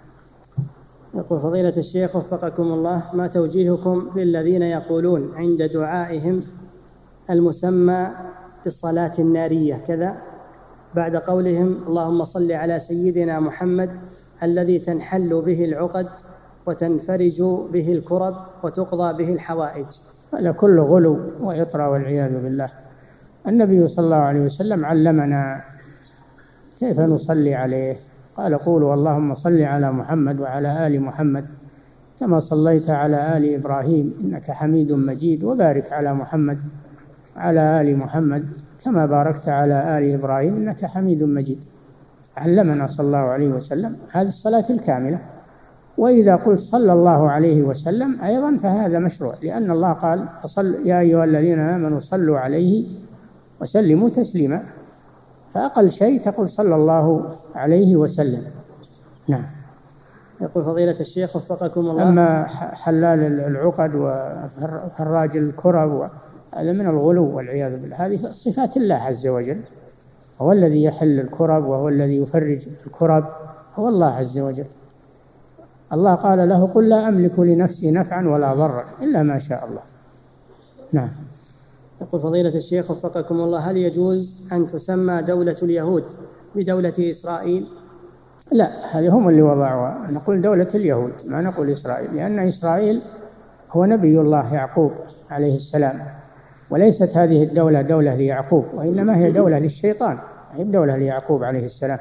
يقول فضيلة الشيخ وفقكم الله: ما توجيهكم للذين يقولون عند دعائهم المسمى بالصلاة النارية كذا بعد قولهم اللهم صل على سيدنا محمد الذي تنحل به العقد وتنفرج به الكرب وتقضى به الحوائج؟ هذا كله غلو وإطراء والعياذ بالله. النبي صلى الله عليه وسلم علمنا كيف نصلي عليه، قال: قولوا اللهم صل على محمد وعلى آل محمد كما صليت على آل إبراهيم إنك حميد مجيد، وبارك على محمد وعلى آل محمد كما باركت على آل إبراهيم إنك حميد مجيد. علمنا صلى الله عليه وسلم هذه الصلاة الكاملة. وإذا قلت صلى الله عليه وسلم أيضا فهذا مشروع، لأن الله قال: أصل يا أيها الذين آمنوا صلوا عليه وسلموا تسليما، فأقل شيء تقول صلى الله عليه وسلم. نعم. يقول فضيلة الشيخ وفقكم الله: أما حلال العقد وفراج الكرب هذا من الغلو والعياذ بالله، هذه صفات الله عز وجل، هو الذي يحل الكرب وهو الذي يفرج الكرب، هو الله عز وجل. الله قال له: قل لا أملك لنفسي نفعا ولا ضرا إلا ما شاء الله. نعم. يقول فضيلة الشيخ وفقكم الله: هل يجوز أن تسمى دولة اليهود بدولة إسرائيل؟ لا، هذه هم اللي وضعوا، نقول دولة اليهود ما نقول إسرائيل، لأن إسرائيل هو نبي الله يعقوب عليه السلام، وليست هذه الدولة دولة ليعقوب، وإنما هي دولة للشيطان، هي دولة ليعقوب عليه السلام.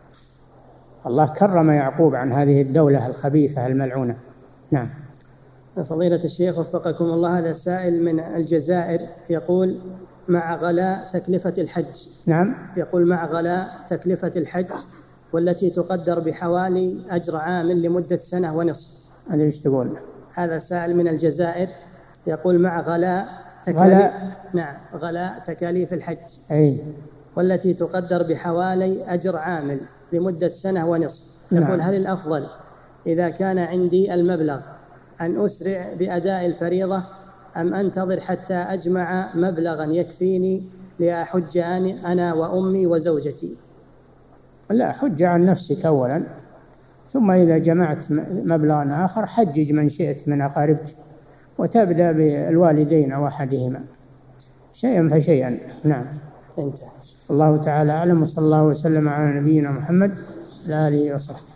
الله كرم يعقوب عن هذه الدولة الخبيثة الملعونة. نعم. فضيلة الشيخ وفقكم الله: هذا سائل من الجزائر يقول: مع غلاء تكلفة الحج. نعم. يقول: مع غلاء تكلفة الحج والتي تقدر بحوالي أجر عامل لمدة سنة ونصف. هذا ايش تقول؟ هذا سائل من الجزائر يقول: مع غلاء تكاليف غلاء نعم غلاء تكاليف الحج أي والتي تقدر بحوالي أجر عامل لمدة سنة ونصف. نعم. يقول: هل الأفضل إذا كان عندي المبلغ أن أسرع بأداء الفريضة أم أنتظر حتى أجمع مبلغا يكفيني لأحج أنا وأمي وزوجتي؟ لا، حج عن نفسك أولا، ثم إذا جمعت مبلغا آخر حجج من شئت من أقاربك، وتبدأ بالوالدين أو أحدهما شيئا فشيئا. نعم. انتهى. الله تعالى أعلم، وصلى الله وسلم على نبينا محمد وعلى آله وصحبه.